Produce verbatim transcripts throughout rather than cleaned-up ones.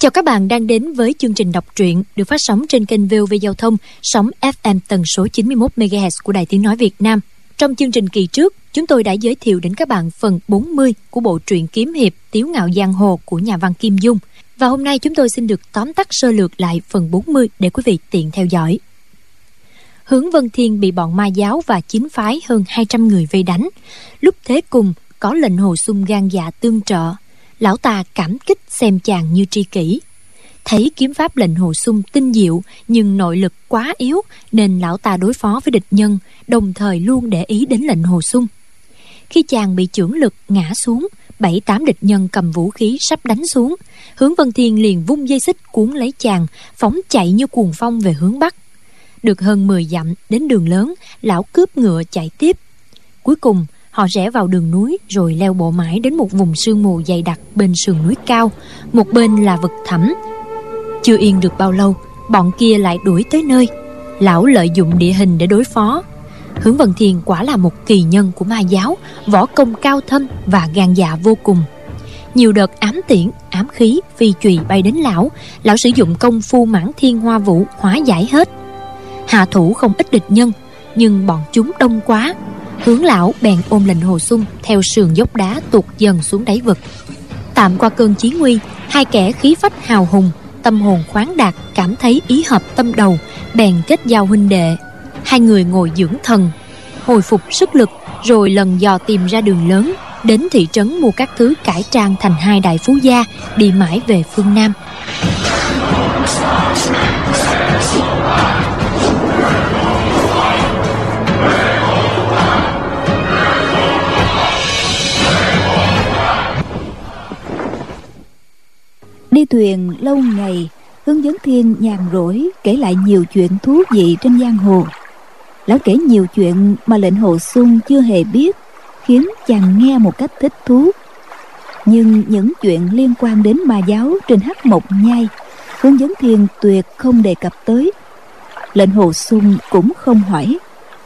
Chào các bạn đang đến với chương trình đọc truyện được phát sóng trên kênh vê o vê Giao thông, sóng ép em tần số chín mươi mốt mê ga héc của Đài Tiếng Nói Việt Nam. Trong chương trình kỳ trước, chúng tôi đã giới thiệu đến các bạn phần bốn mươi của bộ truyện kiếm hiệp Tiếu Ngạo Giang Hồ của nhà văn Kim Dung. Và hôm nay chúng tôi xin được tóm tắt sơ lược lại phần bốn mươi để quý vị tiện theo dõi. Hướng Vân Thiên bị bọn ma giáo và chính phái hơn hai trăm người vây đánh. Lúc thế cùng có lệnh Hồ Xung gan dạ tương trợ. Lão ta cảm kích xem chàng như tri kỷ. Thấy kiếm pháp lệnh Hồ Xung tinh diệu nhưng nội lực quá yếu nên lão ta đối phó với địch nhân, đồng thời luôn để ý đến lệnh Hồ Xung. Khi chàng bị chưởng lực ngã xuống, bảy tám địch nhân cầm vũ khí sắp đánh xuống, Hướng Vân Thiên liền vung dây xích cuốn lấy chàng, phóng chạy như cuồng phong về hướng bắc. Được hơn mười dặm đến đường lớn, lão cướp ngựa chạy tiếp. Cuối cùng họ rẽ vào đường núi rồi leo bộ mãi đến một vùng sương mù dày đặc bên sườn núi cao, một bên là vực thẳm. Chưa yên được bao lâu, bọn kia lại đuổi tới nơi. Lão lợi dụng địa hình để đối phó. Hướng Vân Thiên quả là một kỳ nhân của ma giáo, võ công cao thâm và gan dạ vô cùng. Nhiều đợt ám tiễn, ám khí, phi chùy bay đến lão, lão sử dụng công phu Mãn Thiên Hoa Vũ hóa giải hết. Hạ thủ không ít địch nhân, nhưng bọn chúng đông quá. Hướng lão bèn ôm lệnh Hồ Xung theo sườn dốc đá tuột dần xuống đáy vực. Tạm qua cơn chí nguy, hai kẻ khí phách hào hùng, tâm hồn khoáng đạt, cảm thấy ý hợp tâm đầu, bèn kết giao huynh đệ. Hai người ngồi dưỡng thần, hồi phục sức lực, rồi lần dò tìm ra đường lớn, đến thị trấn mua các thứ cải trang thành hai đại phú gia, đi mãi về phương Nam. Đi thuyền lâu ngày, Hướng Vấn Thiên nhàn rỗi kể lại nhiều chuyện thú vị trên giang hồ. Lão kể nhiều chuyện mà lệnh Hồ Xung chưa hề biết, khiến chàng nghe một cách thích thú. Nhưng những chuyện liên quan đến ma giáo trên Hắc Mộc Nhai, Hướng Vấn Thiên tuyệt không đề cập tới. Lệnh Hồ Xung cũng không hỏi.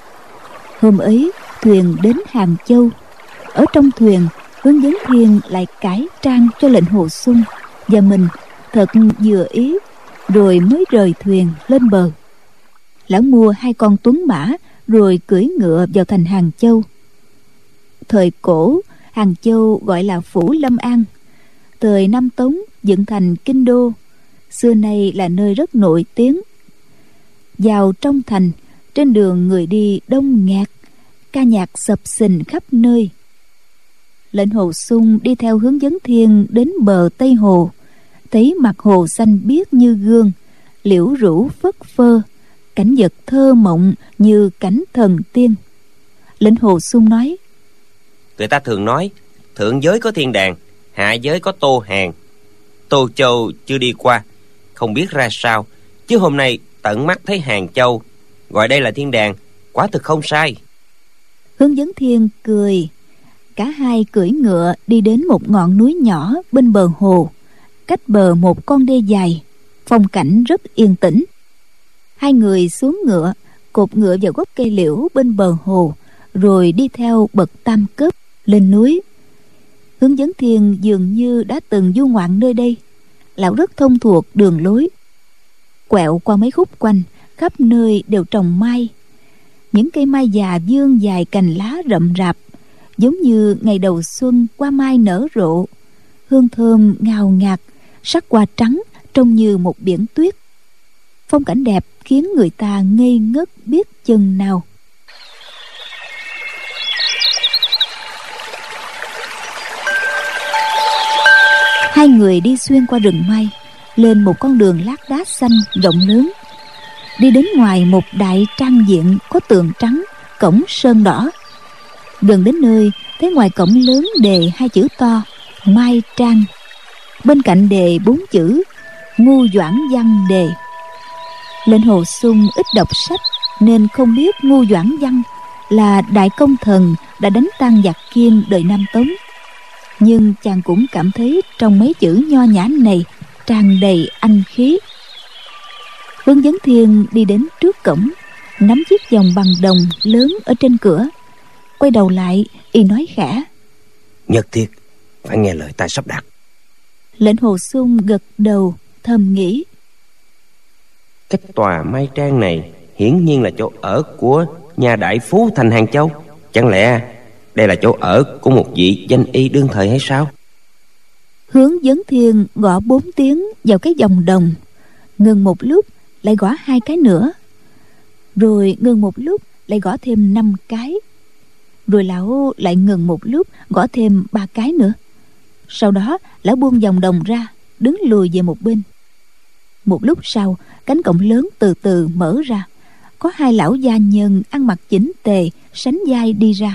Hôm ấy thuyền đến Hàng Châu. Ở trong thuyền, Hướng Vấn Thiên lại cải trang cho lệnh Hồ Xung và mình thật vừa ý, rồi mới rời thuyền lên bờ. Lão mua hai con tuấn mã rồi cưỡi ngựa vào thành Hàng Châu. Thời cổ, Hàng Châu gọi là Phủ Lâm An. Thời Nam Tống dựng thành kinh đô, xưa nay là nơi rất nổi tiếng. Vào trong thành, trên đường người đi đông nghẹt, ca nhạc xập xình khắp nơi. Lệnh Hồ Xung đi theo Hướng Vấn Thiên đến bờ Tây Hồ, thấy mặt hồ xanh biếc như gương, liễu rủ phất phơ, cảnh vật thơ mộng như cảnh thần tiên. Lệnh Hồ Xung nói: Người ta thường nói thượng giới có thiên đàng, hạ giới có Tô Hàng. Tô Châu chưa đi qua, không biết ra sao, chứ hôm nay tận mắt thấy Hàng Châu, gọi đây là thiên đàng, quả thực không sai. Hướng Vấn Thiên cười. Cả hai cưỡi ngựa đi đến một ngọn núi nhỏ bên bờ hồ, cách bờ một con đê dài, phong cảnh rất yên tĩnh. Hai người xuống ngựa, cột ngựa vào gốc cây liễu bên bờ hồ, rồi đi theo bậc tam cấp lên núi. Hướng Vấn Thiên dường như đã từng du ngoạn nơi đây. Lão rất thông thuộc đường lối. Quẹo qua mấy khúc quanh, khắp nơi đều trồng mai. Những cây mai già vươn dài cành lá rậm rạp, giống như ngày đầu xuân hoa mai nở rộ. Hương thơm ngào ngạt, sắc hoa trắng trông như một biển tuyết. Phong cảnh đẹp khiến người ta ngây ngất biết chừng nào. Hai người đi xuyên qua rừng mai, lên một con đường lát đá xanh rộng lớn. Đi đến ngoài một đại trang diện có tường trắng, cổng sơn đỏ. Gần đến nơi, thấy ngoài cổng lớn đề hai chữ to Mai Trang, bên cạnh đề bốn chữ Ngu Doãn Văn Đề. Lệnh Hồ Xung ít đọc sách nên không biết Ngu Doãn Văn là đại công thần đã đánh tan giặc Kim đời Nam Tống. Nhưng chàng cũng cảm thấy trong mấy chữ nho nhã này tràn đầy anh khí. Hướng Vấn Thiên đi đến trước cổng, nắm chiếc vòng bằng đồng lớn ở trên cửa. Quay đầu lại, y nói khẽ: Nhất thiết phải nghe lời ta sắp đặt. Lệnh Hồ Xung gật đầu, thầm nghĩ: Cái tòa Mai Trang này hiển nhiên là chỗ ở của nhà đại phú thành Hàng Châu. Chẳng lẽ đây là chỗ ở của một vị danh y đương thời hay sao? Hướng Vấn Thiên gõ bốn tiếng vào cái vòng đồng, ngừng một lúc lại gõ hai cái nữa, rồi ngừng một lúc lại gõ thêm năm cái, rồi lão lại ngừng một lúc gõ thêm ba cái nữa. Sau đó lão buông vòng đồng ra, đứng lùi về một bên. Một lúc sau, cánh cổng lớn từ từ mở ra, có hai lão gia nhân ăn mặc chỉnh tề sánh vai đi ra.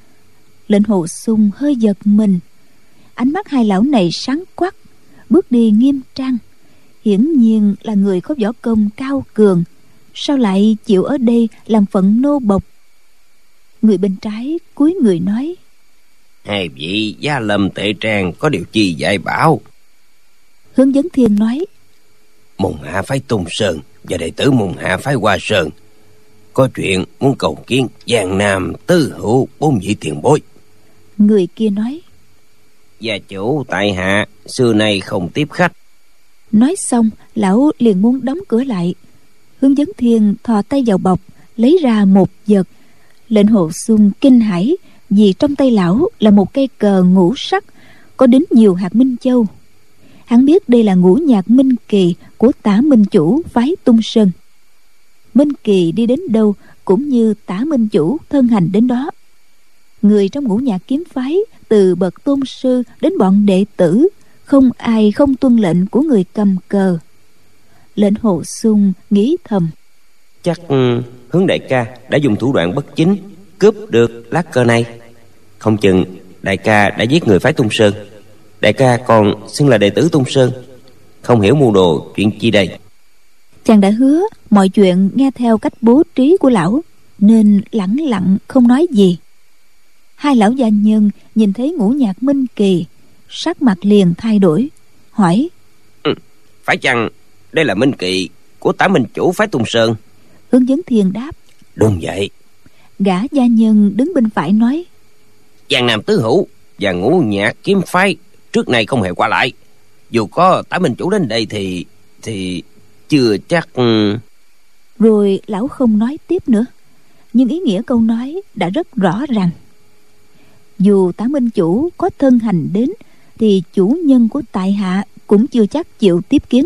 Lệnh Hồ Xung hơi giật mình. Ánh mắt hai lão này sáng quắc, bước đi nghiêm trang, hiển nhiên là người có võ công cao cường. Sao lại chịu ở đây làm phận nô bộc? Người bên trái cúi người nói: Hai vị gia lâm tệ trang có điều chi dạy bảo? Hướng Vấn Thiên nói: Môn hạ phái Tung Sơn và đệ tử môn hạ phái Hoa Sơn có chuyện muốn cầu kiến Giang Nam tứ hữu bốn vị tiền bối. Người kia nói: Gia chủ tại hạ xưa nay không tiếp khách. Nói xong, lão liền muốn đóng cửa lại. Hướng Vấn Thiên thò tay vào bọc, lấy ra một vật. Lệnh Hồ Xung kinh hãi, vì trong tay lão là một cây cờ ngũ sắc, có đính nhiều hạt minh châu. Hắn biết đây là ngũ nhạc minh kỳ của Tả Minh Chủ phái Tung Sơn. Minh kỳ đi đến đâu cũng như Tả Minh Chủ thân hành đến đó. Người trong ngũ nhạc kiếm phái, từ bậc tôn sư đến bọn đệ tử, không ai không tuân lệnh của người cầm cờ. Lệnh Hồ Xung nghĩ thầm: Chắc ừ, Hướng đại ca đã dùng thủ đoạn bất chính cướp được lá cờ này. Không chừng đại ca đã giết người phái Tung Sơn. Đại ca còn xưng là đệ tử Tung Sơn, không hiểu mưu đồ chuyện chi đây. Chàng đã hứa mọi chuyện nghe theo cách bố trí của lão, nên lẳng lặng không nói gì. Hai lão gia nhân nhìn thấy ngũ nhạc minh kỳ, sắc mặt liền thay đổi, hỏi: ừ, Phải chăng đây là minh kỳ của Tả Minh Chủ phái Tung Sơn? Hướng Vấn Thiên đáp: Đúng vậy. Gã gia nhân đứng bên phải nói: Giang Nam tứ hữu và ngũ nhạc kiếm phái trước này không hề qua lại. Dù có Tả Minh Chủ đến đây thì thì chưa chắc. Rồi lão không nói tiếp nữa, nhưng ý nghĩa câu nói đã rất rõ ràng. Dù Tả Minh Chủ có thân hành đến, thì chủ nhân của tại hạ cũng chưa chắc chịu tiếp kiến.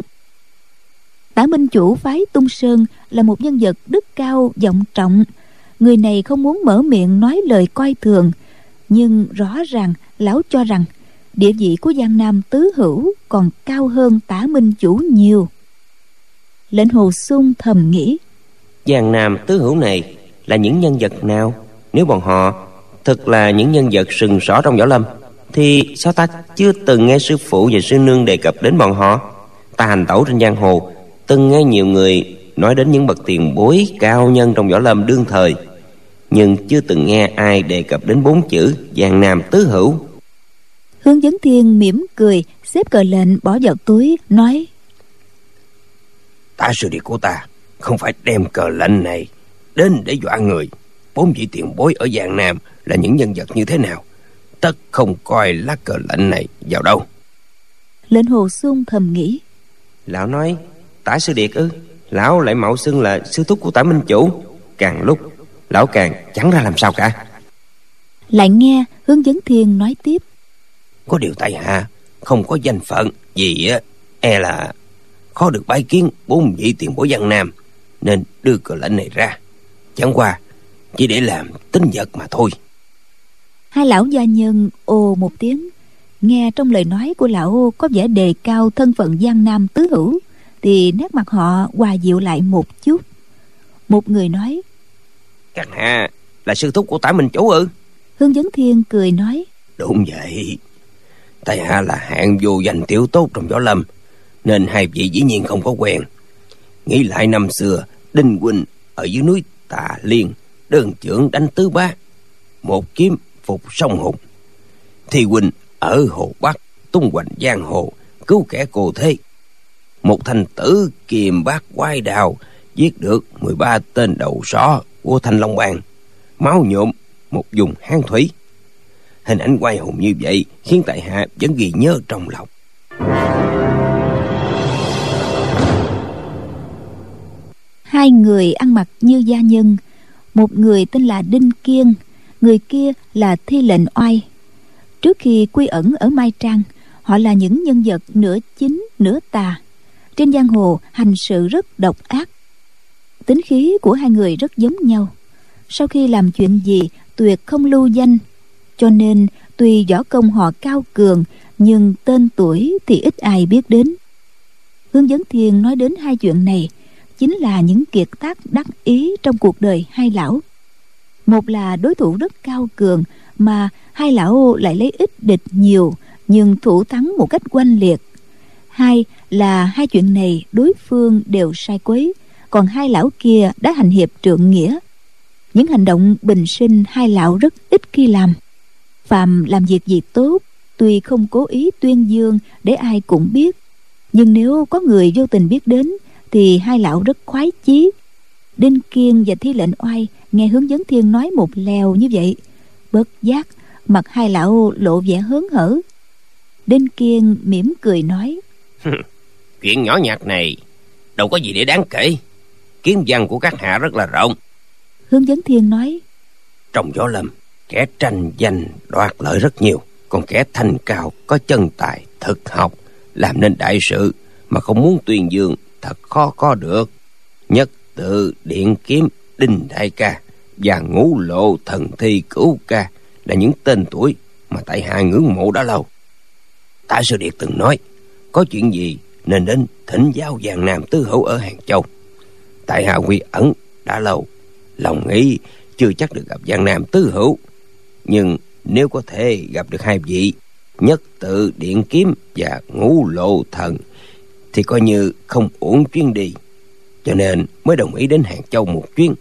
Tả Minh Chủ phái Tung Sơn là một nhân vật đức cao vọng trọng. Người này không muốn mở miệng nói lời coi thường, nhưng rõ ràng lão cho rằng địa vị của Giang Nam tứ hữu còn cao hơn Tả Minh Chủ nhiều. Lệnh Hồ Xung thầm nghĩ: Giang Nam tứ hữu này là những nhân vật nào? Nếu bọn họ thật là những nhân vật sừng sỏ trong võ lâm, thì sao ta chưa từng nghe sư phụ và sư nương đề cập đến bọn họ? Ta hành tẩu trên giang hồ, từng nghe nhiều người nói đến những bậc tiền bối cao nhân trong võ lâm đương thời, nhưng chưa từng nghe ai đề cập đến bốn chữ Giang Nam tứ hữu. Hướng Vấn Thiên mỉm cười, xếp cờ lệnh bỏ vào túi, nói: Tả sư điệt của ta không phải đem cờ lệnh này đến để dọa người. Bốn vị tiền bối ở Giang Nam là những nhân vật như thế nào, tất không coi lá cờ lệnh này vào đâu. Lệnh Hồ Xung thầm nghĩ: Lão nói Tả sư điệt ư? Lão lại mạo xưng là sư thúc của Tả Minh Chủ. Càng lúc lão càng chẳng ra làm sao cả. Lại nghe Hướng Vấn Thiên nói tiếp: Có điều tại hạ không có danh phận gì á, e là khó được bái kiến bốn vị tiền bối Giang Nam, nên đưa cờ lệnh này ra, chẳng qua chỉ để làm tín vật mà thôi. Hai lão gia nhân ồ một tiếng, nghe trong lời nói của lão có vẻ đề cao thân phận Giang Nam tứ hữu, thì nét mặt họ hòa dịu lại một chút. Một người nói: Các hạ là sư thúc của Tả Minh Chủ ư? Hướng Vấn Thiên cười nói: Đúng vậy. Tại hạ là hạng vô danh tiểu tốt trong võ lâm, nên hai vị dĩ nhiên không có quen. Nghĩ lại năm xưa, Đinh huynh ở dưới núi Tà Liên đơn chưởng đánh tứ bá, một kiếm phục sông Hùng. Thì huynh ở Hồ Bắc tung hoành giang hồ, cứu kẻ cô thế. Một thành tử kiềm bát quái đào, giết được mười ba tên đầu sỏ của Thanh Long Bang, máu nhuộm một vùng hang thủy. Hình ảnh oai hùng như vậy khiến tại hạ vẫn ghi nhớ trong lòng. hai người ăn mặc như gia nhân. Một người tên là Đinh Kiên, người kia là Thi Lệnh Oai. Trước khi quy ẩn ở Mai Trang, họ là những nhân vật nửa chính nửa tà. Trên giang hồ hành sự rất độc ác. Tính khí của hai người rất giống nhau. Sau khi làm chuyện gì tuyệt không lưu danh, cho nên tuy võ công họ cao cường, nhưng tên tuổi thì ít ai biết đến. Hướng Dẫn Thiên nói đến hai chuyện này chính là những kiệt tác đắc ý trong cuộc đời hai lão. Một là đối thủ rất cao cường, mà hai lão lại lấy ít địch nhiều, nhưng thủ thắng một cách oanh liệt. Hai là hai chuyện này đối phương đều sai quấy, còn hai lão kia đã hành hiệp trượng nghĩa. Những hành động bình sinh hai lão rất ít khi làm. Phàm làm việc gì tốt, tuy không cố ý tuyên dương để ai cũng biết, nhưng nếu có người vô tình biết đến thì hai lão rất khoái chí. Đinh Kiên và Thi Lệnh Oai nghe Hướng Dẫn Thiên nói một lèo như vậy, bất giác mặt hai lão lộ vẻ hớn hở. Đinh Kiên mỉm cười nói: Chuyện nhỏ nhặt này đâu có gì để đáng kể. Kiến văn của các hạ rất là rộng. Hướng Dẫn Thiên nói: Trong võ lâm, kẻ tranh giành đoạt lợi rất nhiều, còn kẻ thanh cao có chân tài thực học, làm nên đại sự mà không muốn tuyên dương thật khó có được. Nhất Tự Điện Kiếm Đinh Đại Ca và Ngũ Lộ Thần Thi Cửu Ca là những tên tuổi mà tại hạ ngưỡng mộ đã lâu. Tạ Sư Điệt từng nói, có chuyện gì nên đến thỉnh giáo Giang Nam Tứ Hữu ở Hàng Châu. Tại hạ quy ẩn đã lâu, lòng nghĩ chưa chắc được gặp Giang Nam Tứ Hữu, nhưng nếu có thể gặp được hai vị Nhất Tự Điện Kiếm và Ngũ Lộ Thần thì coi như không uổng chuyến đi, cho nên mới đồng ý đến Hàng Châu một chuyến.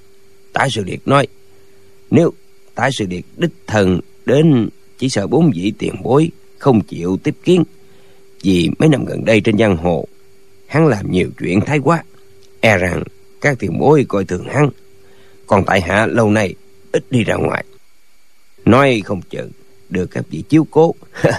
Tạ Sư Điệt nói, nếu Tạ Sư Điệt đích thân đến, chỉ sợ bốn vị tiền bối không chịu tiếp kiến, vì mấy năm gần đây trên giang hồ hắn làm nhiều chuyện thái quá, e rằng các tiền bối coi thường hắn. Còn tại hạ lâu nay ít đi ra ngoài, nói không chừng được các vị chiếu cố.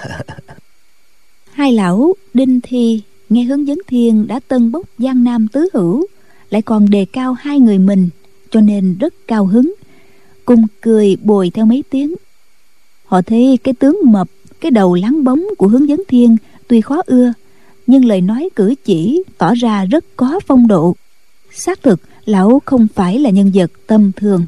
Hai lão Đinh Thi nghe Hướng Dẫn Thiên đã tân bốc Giang Nam Tứ Hữu, lại còn đề cao hai người mình, cho nên rất cao hứng, cùng cười bồi theo mấy tiếng. Họ thấy cái tướng mập, cái đầu láng bóng của Hướng Dẫn Thiên tuy khó ưa, nhưng lời nói cử chỉ tỏ ra rất có phong độ. Xác thực lão không phải là nhân vật tầm thường.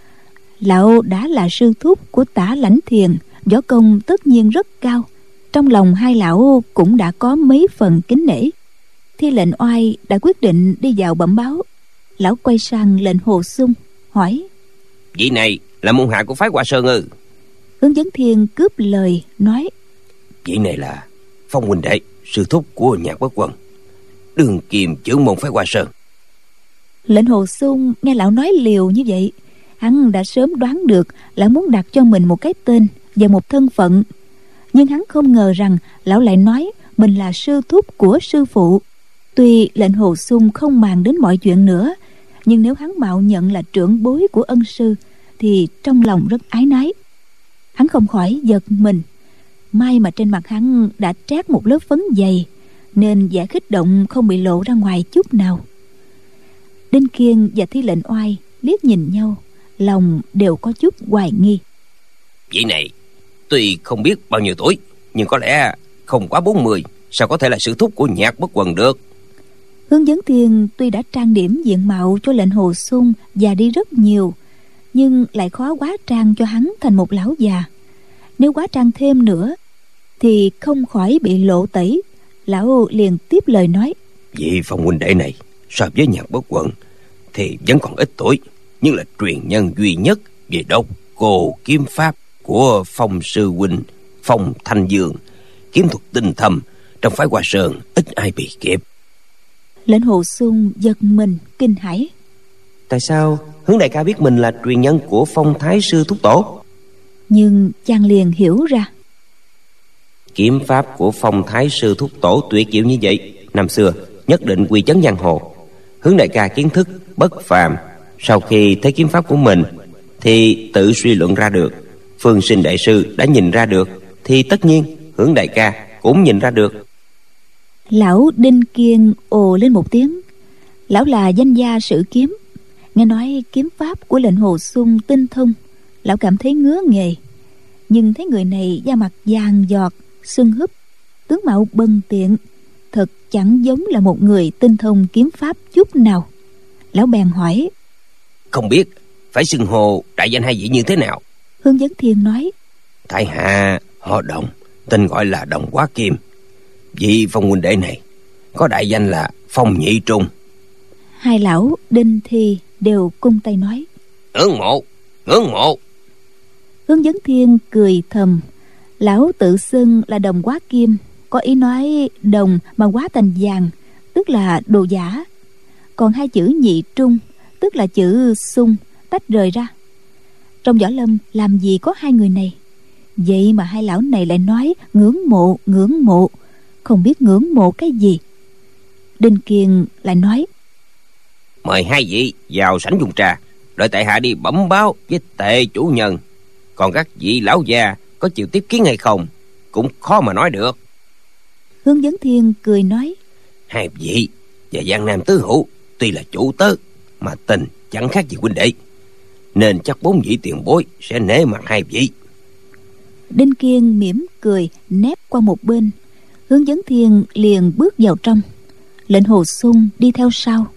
Lão đã là sư thúc của Tả Lãnh Thiền, võ công tất nhiên rất cao. Trong lòng hai lão cũng đã có mấy phần kính nể. Thi Lệnh Oai đã quyết định đi vào bẩm báo. Lão quay sang Lệnh Hồ Xung hỏi: Vị này là môn hạ của phái Hoa Sơn ư? Hướng Dẫn Thiên cướp lời nói: Vị này là Phong huynh đệ, sư thúc của Nhạc Bất Quần, đương kiềm trưởng môn phái Hoa Sơn. Lệnh Hồ Xung nghe lão nói liều như vậy, hắn đã sớm đoán được lão muốn đặt cho mình một cái tên và một thân phận, nhưng hắn không ngờ rằng lão lại nói mình là sư thúc của sư phụ. Tuy Lệnh Hồ Xung không màng đến mọi chuyện nữa, nhưng nếu hắn mạo nhận là trưởng bối của ân sư thì trong lòng rất ái nái. Hắn không khỏi giật mình. May mà trên mặt hắn đã trát một lớp phấn dày, nên vẻ kích động không bị lộ ra ngoài chút nào. Đinh Kiên và Thi Lệnh Oai liếc nhìn nhau, lòng đều có chút hoài nghi. Vị này tuy không biết bao nhiêu tuổi, nhưng có lẽ không quá bốn mươi, sao có thể là sư thúc của Nhạc Bất Quần được? Hướng Dẫn Thiên tuy đã trang điểm diện mạo cho Lệnh Hồ Xung già đi rất nhiều, nhưng lại khó quá trang cho hắn thành một lão già. Nếu quá trang thêm nữa thì không khỏi bị lộ tẩy. Lão liền tiếp lời nói: Vị Phong huynh đệ này so với Nhạc Bất Quần thì vẫn còn ít tuổi, nhưng là truyền nhân duy nhất về độc cô kiếm pháp của Phong sư huynh Phong Thanh Dương. Kiếm thuật tinh thâm, trong phái Hoa Sơn ít ai bị kịp. Lệnh Hồ Xung giật mình kinh hãi. Tại sao Hướng đại ca biết mình là truyền nhân của Phong Thái sư thúc tổ? Nhưng chàng liền hiểu ra. Kiếm pháp của Phong Thái sư thúc tổ tuyệt diệu như vậy, năm xưa nhất định quy chấn giang hồ. Hướng đại ca kiến thức bất phàm, sau khi thấy kiếm pháp của mình thì tự suy luận ra được. Phương Sinh đại sư đã nhìn ra được, thì tất nhiên Hướng đại ca cũng nhìn ra được. Lão Đinh Kiên ồ lên một tiếng. Lão là danh gia sử kiếm, nghe nói kiếm pháp của lệnh Hồ Xung tinh thông, lão cảm thấy ngứa nghề. Nhưng thấy người này da mặt vàng giọt, sưng húp, tướng mạo bần tiện, thật chẳng giống là một người tinh thông kiếm pháp chút nào. Lão bèn hỏi: Không biết phải xưng hô đại danh hai vị như thế nào? Hướng Vấn Thiên nói: Tại hạ họ Đồng, tên gọi là Đồng Quá Kim. Vị Phong huynh đệ này có đại danh là Phong Nhị Trung. Hai lão Đinh Thi đều cung tay nói: Ngưỡng mộ, ngưỡng mộ. Hướng Vấn Thiên cười thầm. Lão tự xưng là Đồng Quá Kim, có ý nói đồng mà quá thành vàng, tức là đồ giả. Còn hai chữ Nhị Trung, tức là chữ xung, tách rời ra. Trong võ lâm làm gì có hai người này? Vậy mà hai lão này lại nói ngưỡng mộ, ngưỡng mộ, không biết ngưỡng mộ cái gì. Đinh Kiên lại nói: Mời hai vị vào sảnh dùng trà, đợi tại hạ đi bẩm báo với Tề chủ nhân. Còn các vị lão già có chịu tiếp kiến hay không cũng khó mà nói được. Hướng Vấn Thiên cười nói: Hai vị và Giang Nam tứ hữu tuy là chủ tớ mà tình chẳng khác gì huynh đệ, nên chắc bốn vị tiền bối sẽ nể mặt hai vị. Đinh Kiên mỉm cười nép qua một bên. Hướng Vấn Thiên liền bước vào trong, lệnh Hồ Xung đi theo sau.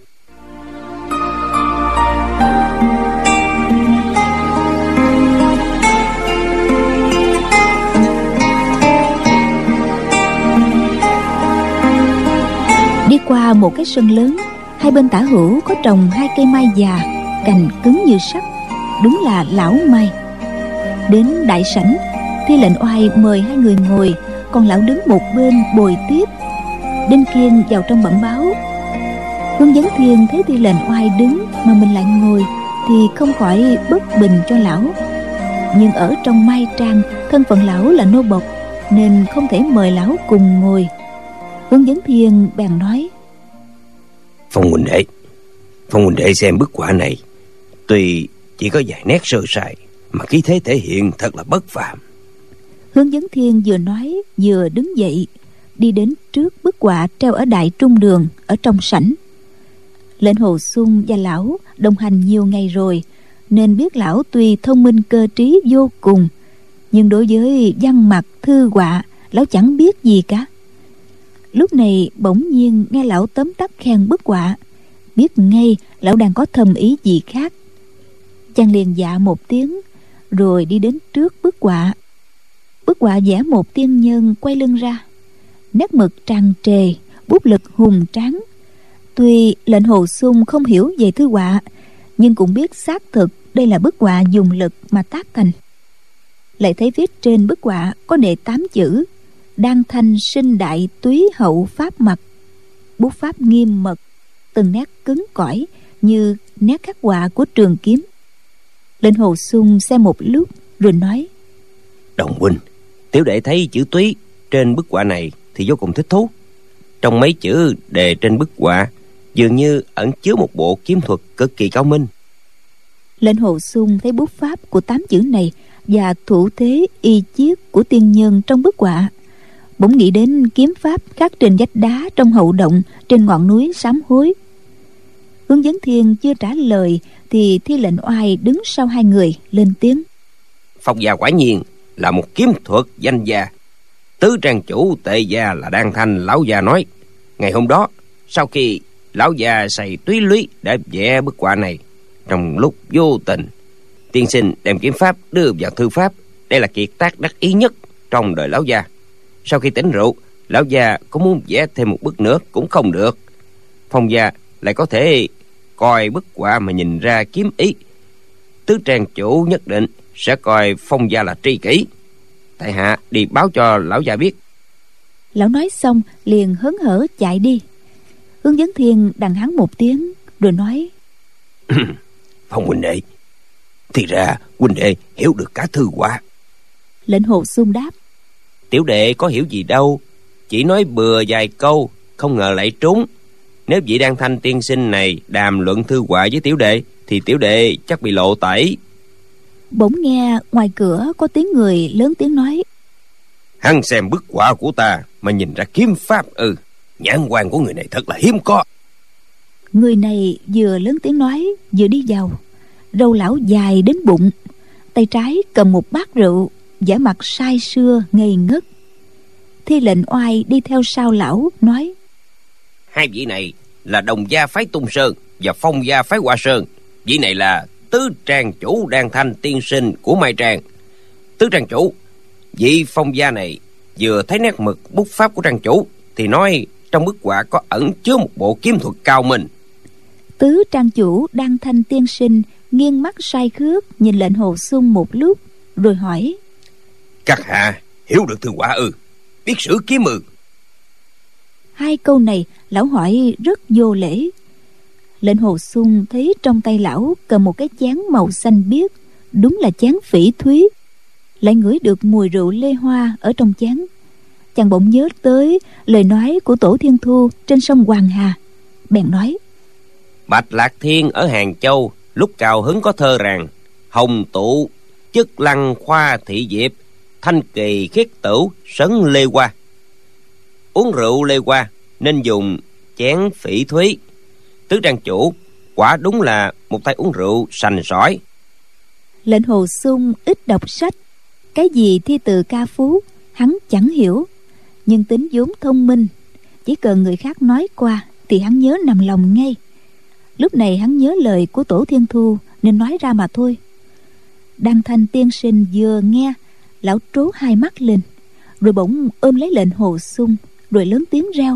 Đi qua một cái sân lớn, hai bên tả hữu có trồng hai cây mai già, cành cứng như sắt, đúng là lão mai. Đến đại sảnh, Thi Lệnh Oai mời hai người ngồi, còn lão đứng một bên bồi tiếp. Đinh Kiên vào trong bẩm báo. Hướng Vấn Thiên thấy Thi Lệnh Oai đứng mà mình lại ngồi thì không khỏi bất bình cho lão. Nhưng ở trong mai trang, thân phận lão là nô bộc nên không thể mời lão cùng ngồi. Hướng Vấn Thiên bèn nói: Phong huynh đệ, Phong huynh đệ xem bức họa này, tuy chỉ có vài nét sơ sài mà khí thế thể hiện thật là bất phàm. Hướng Vấn Thiên vừa nói vừa đứng dậy, đi đến trước bức họa treo ở đại trung đường ở trong sảnh. Lệnh Hồ Xung và lão đồng hành nhiều ngày rồi, nên biết lão tuy thông minh cơ trí vô cùng, nhưng đối với văn mặt thư họa lão chẳng biết gì cả. Lúc này bỗng nhiên nghe lão tóm tắt khen bức họa, biết ngay lão đang có thầm ý gì khác. Chàng liền dạ một tiếng, rồi đi đến trước bức họa. Bức họa vẽ một tiên nhân quay lưng ra, nét mực tràn trề, bút lực hùng tráng. Tuy lệnh Hồ Xung không hiểu về thư họa, nhưng cũng biết xác thực đây là bức họa dùng lực mà tác thành. Lại thấy viết trên bức họa có đề tám chữ: Đan thanh sinh đại túy hậu pháp mặt. Bút pháp nghiêm mật, từng nét cứng cỏi như nét khắc họa của trường kiếm. Lệnh Hồ Xung xem một lúc rồi nói: Đồng huynh, tiểu đệ thấy chữ túy trên bức họa này thì vô cùng thích thú. Trong mấy chữ đề trên bức họa dường như ẩn chứa một bộ kiếm thuật cực kỳ cao minh. Lệnh Hồ Xung thấy bút pháp của tám chữ này và thủ thế y chiết của tiên nhân trong bức họa, bỗng nghĩ đến kiếm pháp khắc trên vách đá trong hậu động trên ngọn núi Sám Hối. Hướng Vấn Thiên chưa trả lời thì Thi Lệnh Oai đứng sau hai người lên tiếng: Phong gia quả nhiên là một kiếm thuật danh gia. Tứ trang chủ Tề gia là Đan Thanh lão già nói, ngày hôm đó sau khi lão già xài túy lúy đã vẽ bức họa này, trong lúc vô tình tiên sinh đem kiếm pháp đưa vào thư pháp. Đây là kiệt tác đắc ý nhất trong đời lão già. Sau khi tỉnh rượu, lão già có muốn vẽ thêm một bức nữa cũng không được. Phong gia lại có thể coi bức họa mà nhìn ra kiếm ý. Tứ trang chủ nhất định sẽ coi Phong gia là tri kỷ. Tại hạ đi báo cho lão già biết. Lão nói xong liền hớn hở chạy đi. Hướng Vấn Thiên đằng hắn một tiếng rồi nói: Phong huynh đệ, thì ra huynh đệ hiểu được cả thư họa. Lệnh Hồ Xung đáp: Tiểu đệ có hiểu gì đâu, chỉ nói bừa vài câu, không ngờ lại trúng. Nếu vị Đan Thanh tiên sinh này đàm luận thư họa với tiểu đệ thì tiểu đệ chắc bị lộ tẩy. Bỗng nghe ngoài cửa có tiếng người lớn tiếng nói: Hắn xem bức họa của ta mà nhìn ra kiếm pháp ư? Ừ, nhãn quan của người này thật là hiếm có. Người này vừa lớn tiếng nói vừa đi vào. Râu lão dài đến bụng, tay trái cầm một bát rượu, vẻ mặt say sưa ngây ngất. Thi Lệnh Oai đi theo sau lão nói: Hai vị này là Đồng gia phái Tung Sơn và Phong gia phái Hoa Sơn. Vị này là Tứ Trang chủ Đan Thanh tiên sinh của Mai Trang. Tứ Trang chủ, vị Phong gia này vừa thấy nét mực bút pháp của Trang chủ thì nói trong bức họa có ẩn chứa một bộ kiếm thuật cao minh. Tứ Trang chủ Đan Thanh tiên sinh nghiêng mắt sai khước nhìn Lệnh Hồ Xuân một lúc, rồi hỏi: Các hạ hiểu được thư họa ư? Biết sử kiếm ư? Hai câu này lão hỏi rất vô lễ. Lệnh Hồ Xuân thấy trong tay lão cầm một cái chén màu xanh biếc, đúng là chén phỉ thúy, lại ngửi được mùi rượu lê hoa ở trong chén. Chàng bỗng nhớ tới lời nói của Tổ Thiên Thu trên sông Hoàng Hà, bèn nói: Bạch Lạc Thiên ở Hàng Châu lúc cao hứng có thơ rằng: Hồng tụ chức lăng khoa thị diệp, thanh kỳ khiết tửu sấn lê hoa. Uống rượu lê hoa nên dùng chén phỉ thúy. Tứ Trang chủ quả đúng là một tay uống rượu sành sỏi. Lệnh Hồ Xuân ít đọc sách, cái gì thi từ ca phú hắn chẳng hiểu, nhưng tính vốn thông minh, chỉ cần người khác nói qua thì hắn nhớ nằm lòng ngay. Lúc này hắn nhớ lời của Tổ Thiên Thu nên nói ra mà thôi. Đan Thanh tiên sinh vừa nghe, lão trố hai mắt lên, rồi bỗng ôm lấy Lệnh Hồ Xuân, rồi lớn tiếng reo: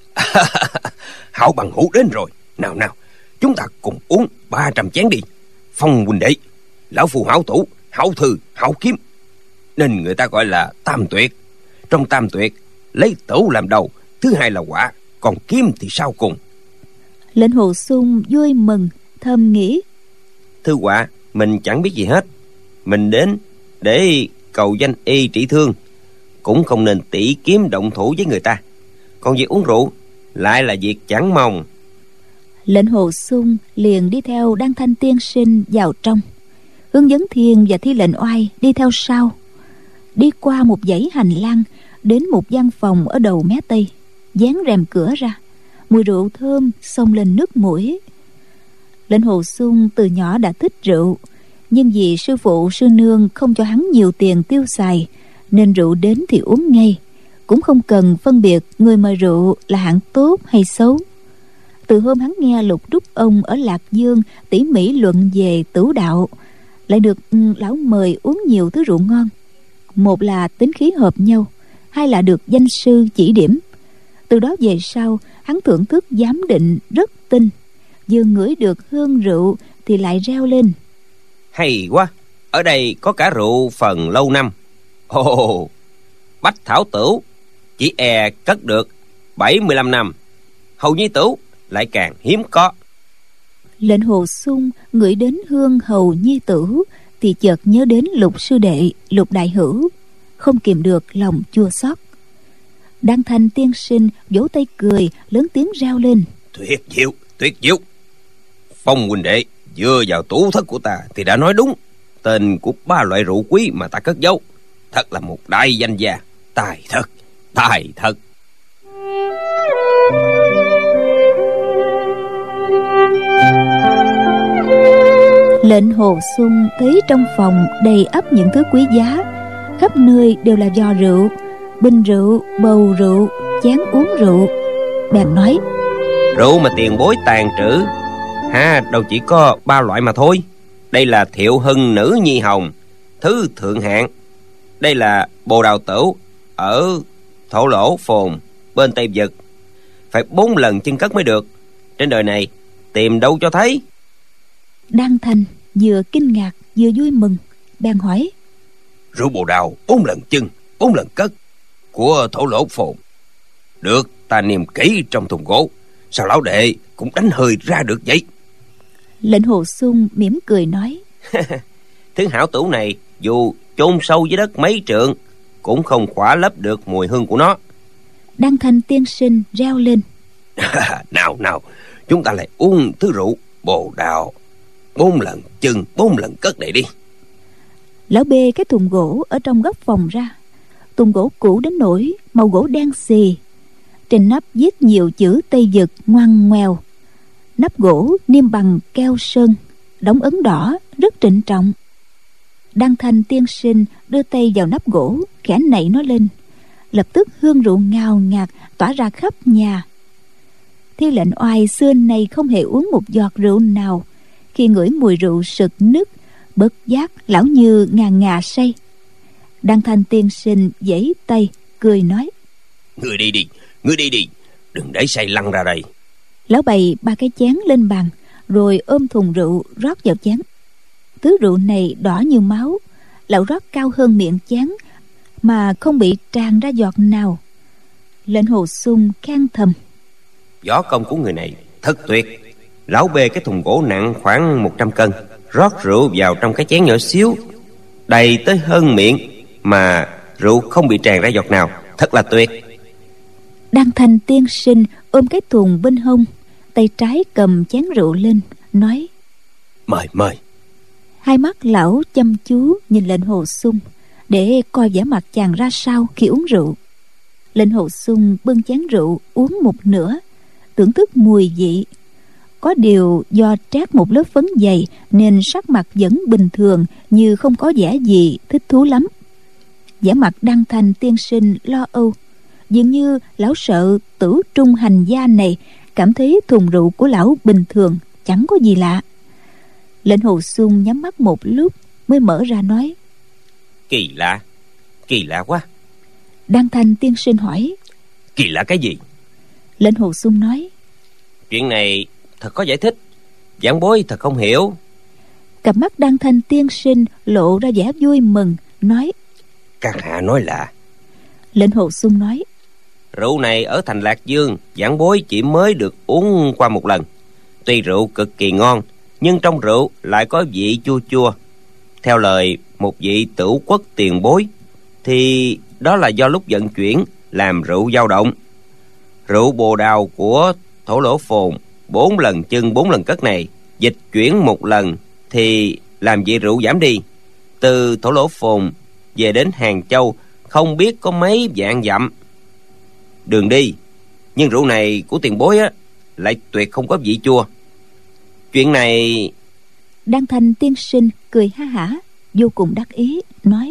Hảo bằng hữu đến rồi, nào nào, chúng ta cùng uống ba trăm chén đi. Phong huynh đệ, lão phu hảo tủ, hảo thư, hảo kiếm, nên người ta gọi là tam tuyệt. Trong tam tuyệt, lấy tửu làm đầu, thứ hai là họa, còn kiếm thì sau cùng. Lệnh Hồ Xuân vui mừng, thầm nghĩ: Thư họa mình chẳng biết gì hết, mình đến để cầu danh y trị thương, cũng không nên tỉ kiếm động thủ với người ta. Còn việc uống rượu lại là việc chẳng mong. Lệnh Hồ Xuân liền đi theo Đan Thanh tiên sinh vào trong. Hướng Vấn Thiên và Thi Lệnh Oai đi theo sau. Đi qua một dãy hành lang, đến một gian phòng ở đầu mé tây, dán rèm cửa ra, mùi rượu thơm xông lên nước mũi. Lệnh Hồ Xuân từ nhỏ đã thích rượu, nhưng vì sư phụ sư nương không cho hắn nhiều tiền tiêu xài, nên rượu đến thì uống ngay, cũng không cần phân biệt người mời rượu là hạng tốt hay xấu. Từ hôm hắn nghe Lục Trúc ông ở Lạc Dương tỉ mỉ luận về tửu đạo, lại được lão mời uống nhiều thứ rượu ngon, một là tính khí hợp nhau, hai là được danh sư chỉ điểm. Từ đó về sau, hắn thưởng thức giám định rất tinh, vừa ngửi được hương rượu thì lại reo lên: Hay quá, ở đây có cả rượu phần lâu năm. Ồ, oh, bách thảo tửu chỉ e cất được bảy mươi lăm năm, hầu nhi tửu lại càng hiếm có. Lệnh Hồ Xuân ngửi đến hương hầu nhi tửu thì chợt nhớ đến Lục sư đệ, Lục đại hữu, không kìm được lòng chua xót. Đan Thanh tiên sinh vỗ tay cười, lớn tiếng reo lên: Tuyệt diệu, tuyệt diệu. Phong huynh đệ vừa vào tủ thất của ta thì đã nói đúng tên của ba loại rượu quý mà ta cất giấu. Thật là một đại danh gia, tài thật, tài thật. Lệnh Hồ Xuân thấy trong phòng đầy ắp những thứ quý giá, khắp nơi đều là giò rượu, bình rượu, bầu rượu, chén uống rượu, bèn nói: Rượu mà tiền bối tàn trữ ha, đâu chỉ có ba loại mà thôi. Đây là Thiệu Hưng Nữ Nhi Hồng, thứ thượng hạng. Đây là Bồ Đào Tửu ở Thổ Lỗ Phồn bên Tây Vực, phải bốn lần chân cất mới được. Trên đời này tìm đâu cho thấy. Đan Thanh vừa kinh ngạc vừa vui mừng, bèn hỏi: Rượu Bồ Đào bốn lần chân, bốn lần cất của Thổ Lỗ Phồn được ta niêm kỹ trong thùng gỗ, sao lão đệ cũng đánh hơi ra được vậy? Lệnh Hồ Xuân mỉm cười nói: Thứ hảo tửu này dù chôn sâu dưới đất mấy trượng cũng không khỏa lấp được mùi hương của nó. Đan Thanh tiên sinh reo lên: Nào nào, chúng ta lại uống thứ rượu Bồ Đào bốn lần chân, bốn lần cất này đi. Lão bê cái thùng gỗ ở trong góc phòng ra. Thùng gỗ cũ đến nỗi màu gỗ đen xì, trên nắp viết nhiều chữ Tây Vực ngoằn ngoèo. Nắp gỗ niêm bằng keo sơn, đóng ấn đỏ, rất trịnh trọng. Đăng Thanh tiên sinh đưa tay vào nắp gỗ, khẽ nảy nó lên, lập tức hương rượu ngào ngạt tỏa ra khắp nhà. Thi Lệnh Oai xưa nay không hề uống một giọt rượu nào, khi ngửi mùi rượu sực nức, bất giác lão như ngà ngà say. Đăng Thanh tiên sinh giãy tay cười nói: Ngươi đi đi, ngươi đi đi, đừng để say lăn ra đây. Lão bày ba cái chén lên bàn, rồi ôm thùng rượu rót vào chén. Thứ rượu này đỏ như máu, lão rót cao hơn miệng chén mà không bị tràn ra giọt nào. Lệnh Hồ Xung khen thầm: Võ công của người này thật tuyệt. Lão bê cái thùng gỗ nặng khoảng một trăm cân, rót rượu vào trong cái chén nhỏ xíu, đầy tới hơn miệng, mà rượu không bị tràn ra giọt nào. Thật là tuyệt. Đăng Thanh tiên sinh ôm cái thùng bên hông, tay trái cầm chén rượu lên, nói: Mời mời. Hai mắt lão chăm chú nhìn Lệnh Hồ Xung, để coi vẻ mặt chàng ra sao khi uống rượu. Lệnh Hồ Xung bưng chén rượu uống một nửa, thưởng thức mùi vị. Có điều do trát một lớp phấn dày nên sắc mặt vẫn bình thường, như không có vẻ gì thích thú lắm. Vẻ mặt Đăng Thanh tiên sinh lo âu, dường như lão sợ tử trung hành gia này cảm thấy thùng rượu của lão bình thường, chẳng có gì lạ. Lệnh Hồ Xung nhắm mắt một lúc mới mở ra nói: Kỳ lạ, kỳ lạ quá. Đăng Thanh tiên sinh hỏi: Kỳ lạ cái gì? Lệnh Hồ Xung nói: Chuyện này thật có giải thích, giảng bối thật không hiểu. Cặp mắt Đăng Thanh tiên sinh lộ ra vẻ vui mừng, nói: Các hạ nói lạ. Lệnh Hồ Xung nói: Rượu này ở thành Lạc Dương, giảng bối chỉ mới được uống qua một lần. Tuy rượu cực kỳ ngon, nhưng trong rượu lại có vị chua chua. Theo lời một vị tửu quốc tiền bối, thì đó là do lúc vận chuyển làm rượu dao động. Rượu bồ đào của Thổ Lỗ Phồn bốn lần chưng bốn lần cất này, dịch chuyển một lần thì làm vị rượu giảm đi. Từ Thổ Lỗ Phồn về đến Hàng Châu không biết có mấy vạn dặm đường đi, nhưng rượu này của tiền bối á lại tuyệt không có vị chua. Chuyện này... Đăng Thanh tiên sinh cười ha hả, vô cùng đắc ý, nói: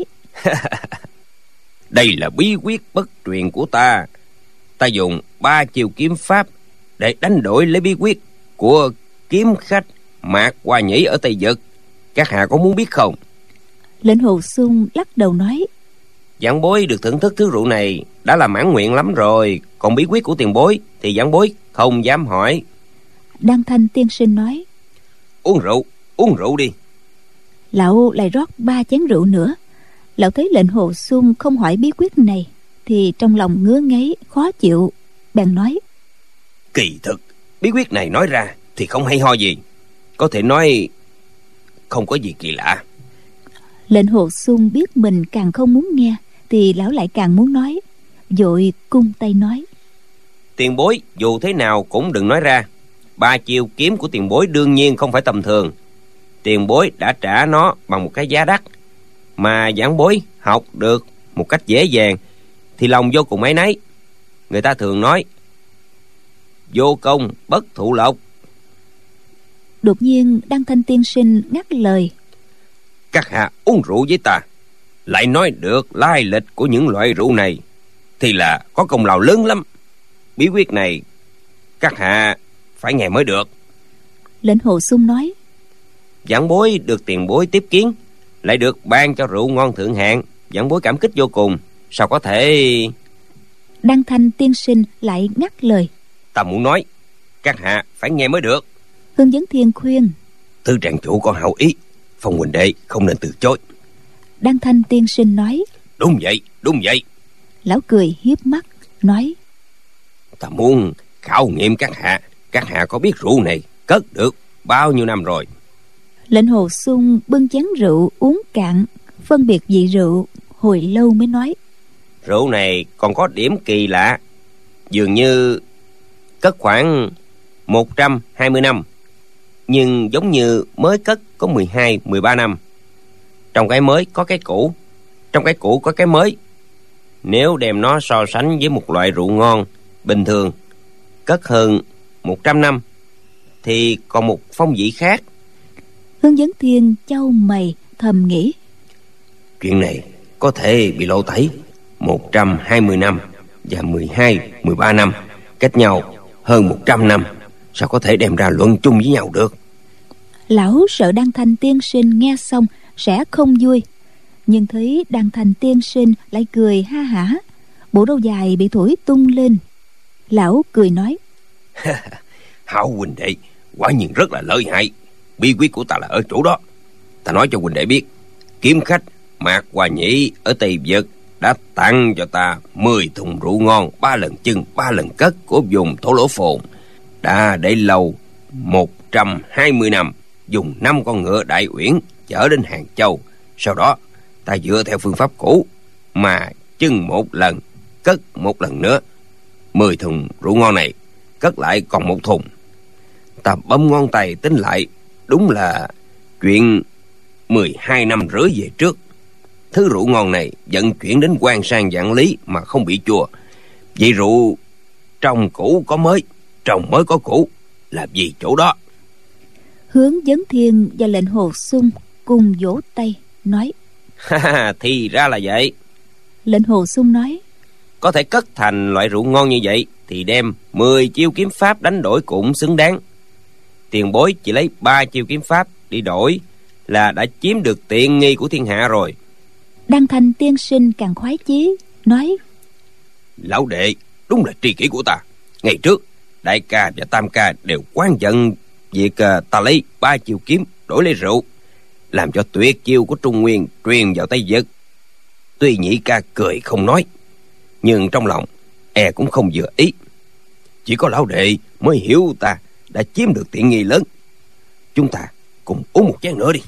Đây là bí quyết bất truyền của ta. Ta dùng ba chiêu kiếm pháp để đánh đổi lấy bí quyết của kiếm khách Mạc Hoa Nhĩ ở Tây Vực. Các hạ có muốn biết không? Lệnh Hồ Xung lắc đầu nói: Giảng bối được thưởng thức thứ rượu này đã là mãn nguyện lắm rồi. Còn bí quyết của tiền bối thì giảng bối không dám hỏi. Đăng Thanh tiên sinh nói: Uống rượu, uống rượu đi. Lão lại rót ba chén rượu nữa. Lão thấy Lệnh Hồ Xung không hỏi bí quyết này thì trong lòng ngứa ngáy khó chịu, bèn nói: Kỳ thực bí quyết này nói ra thì không hay ho gì, có thể nói không có gì kỳ lạ. Lệnh Hồ Xung biết mình càng không muốn nghe thì lão lại càng muốn nói, vội cung tay nói: Tiền bối dù thế nào cũng đừng nói ra. Ba chiêu kiếm của tiền bối đương nhiên không phải tầm thường. Tiền bối đã trả nó bằng một cái giá đắt, mà giảng bối học được một cách dễ dàng thì lòng vô cùng áy náy. Người ta thường nói vô công bất thụ lộc. Đột nhiên Đăng Thanh tiên sinh ngắt lời: Các hạ uống rượu với ta, lại nói được lai lịch của những loại rượu này, thì là có công lao lớn lắm. Bí quyết này các hạ phải nghe mới được. Lệnh Hồ Xung nói: Giảng bối được tiền bối tiếp kiến, lại được ban cho rượu ngon thượng hạng, giảng bối cảm kích vô cùng. Sao có thể... Đăng Thanh tiên sinh lại ngắt lời: Ta muốn nói, các hạ phải nghe mới được. Hưng Vấn Thiên khuyên: Tư trạng chủ có hảo ý, Phong huynh đệ không nên từ chối. Đăng Thanh tiên sinh nói: Đúng vậy, đúng vậy. Lão cười hiếp mắt nói: Ta muốn khảo nghiệm các hạ. Các hạ có biết rượu này cất được bao nhiêu năm rồi? Lệnh Hồ Xung bưng chén rượu uống cạn, phân biệt vị rượu hồi lâu mới nói: Rượu này còn có điểm kỳ lạ, dường như cất khoảng một trăm hai mươi năm, nhưng giống như mới cất có mười hai, mười ba năm. Trong cái mới có cái cũ, trong cái cũ có cái mới. Nếu đem nó so sánh với một loại rượu ngon bình thường cất hơn một trăm năm thì còn một phong vị khác. Hướng Dẫn Thiên chau mày thầm nghĩ, chuyện này có thể bị lộ tẩy. Một trăm hai mươi năm và mười hai, mười ba năm, cách nhau hơn một trăm năm, sao có thể đem ra luận chung với nhau được? Lão sợ Đan Thanh tiên sinh nghe xong sẽ không vui, nhưng thấy Đan Thanh tiên sinh lại cười ha hả, bộ râu dài bị thổi tung lên. Lão cười nói, Hảo huynh đệ quả nhiên rất là lợi hại. Bí quyết của ta là ở chỗ đó. Ta nói cho huynh đệ biết, kiếm khách Mạc Hoa Nhĩ ở Tây Vực đã tặng cho ta mười thùng rượu ngon, ba lần chưng, ba lần cất của vùng Thổ Lỗ Phồn, đã để lâu một trăm hai mươi năm, dùng năm con ngựa đại uyển chở đến Hàng Châu. Sau đó ta dựa theo phương pháp cũ mà chưng một lần, cất một lần nữa. Mười thùng rượu ngon này cất lại còn một thùng. Ta bấm ngón tay tính lại, đúng là chuyện mười hai năm rưỡi về trước. Thứ rượu ngon này vận chuyển đến Quan Sang Vạn Lý mà không bị chua. Vậy rượu trong cũ có mới, trong mới có cũ, là vì chỗ đó. Hướng Dẫn Thiên và Lệnh Hồ Xung cùng vỗ tay nói, thì ra là vậy. Lệnh Hồ Xung nói, có thể cất thành loại rượu ngon như vậy thì đem mười chiêu kiếm pháp đánh đổi cũng xứng đáng. Tiền bối chỉ lấy ba chiêu kiếm pháp đi đổi là đã chiếm được tiện nghi của thiên hạ rồi. Đan Thanh tiên sinh càng khoái chí nói, lão đệ đúng là tri kỷ của ta. Ngày trước đại ca và tam ca đều oán giận việc uh, ta lấy ba chiêu kiếm đổi lấy rượu, làm cho tuyệt chiêu của Trung Nguyên truyền vào Tây Vực. Tuy nhị ca cười không nói, nhưng trong lòng e cũng không vừa ý. Chỉ có lão đệ mới hiểu ta đã chiếm được tiện nghi lớn. Chúng ta cùng uống một chén nữa đi.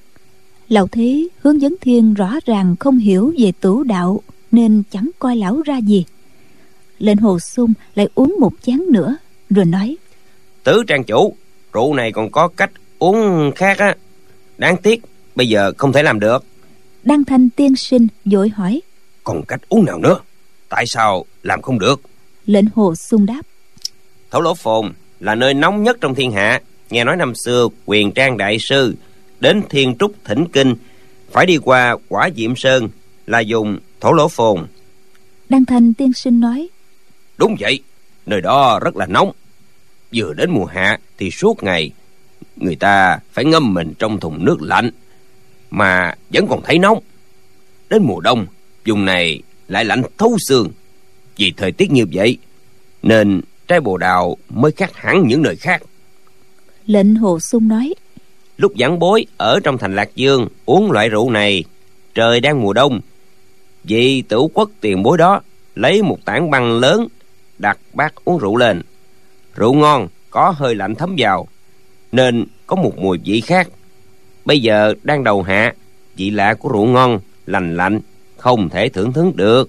Lão thấy Hướng Dẫn Thiên rõ ràng không hiểu về tửu đạo nên chẳng coi lão ra gì. Lệnh Hồ Xung lại uống một chén nữa rồi nói, Tứ trang chủ, rượu này còn có cách uống khác á, đáng tiếc bây giờ không thể làm được. Đan Thanh tiên sinh vội hỏi, còn cách uống nào nữa? Tại sao làm không được? Lệnh Hồ Xung đáp, Thổ Lỗ Phồn là nơi nóng nhất trong thiên hạ. Nghe nói năm xưa Quyền Trang đại sư đến Thiên Trúc thỉnh kinh phải đi qua Quả Diệm Sơn là dùng Thổ Lỗ Phồn. Đan Thanh tiên sinh nói, đúng vậy, nơi đó rất là nóng. Vừa đến mùa hạ thì suốt ngày người ta phải ngâm mình trong thùng nước lạnh mà vẫn còn thấy nóng. Đến mùa đông vùng này lại lạnh thấu xương. Vì thời tiết như vậy nên trái bồ đào mới khác hẳn những nơi khác. Lệnh Hồ Xung nói, lúc giảng bối ở trong thành Lạc Dương uống loại rượu này, trời đang mùa đông, vị Tửu Quốc tiền bối đó lấy một tảng băng lớn đặt bát uống rượu lên. Rượu ngon có hơi lạnh thấm vào nên có một mùi vị khác. Bây giờ đang đầu hạ, vị lạ của rượu ngon lành lạnh không thể thưởng thức được.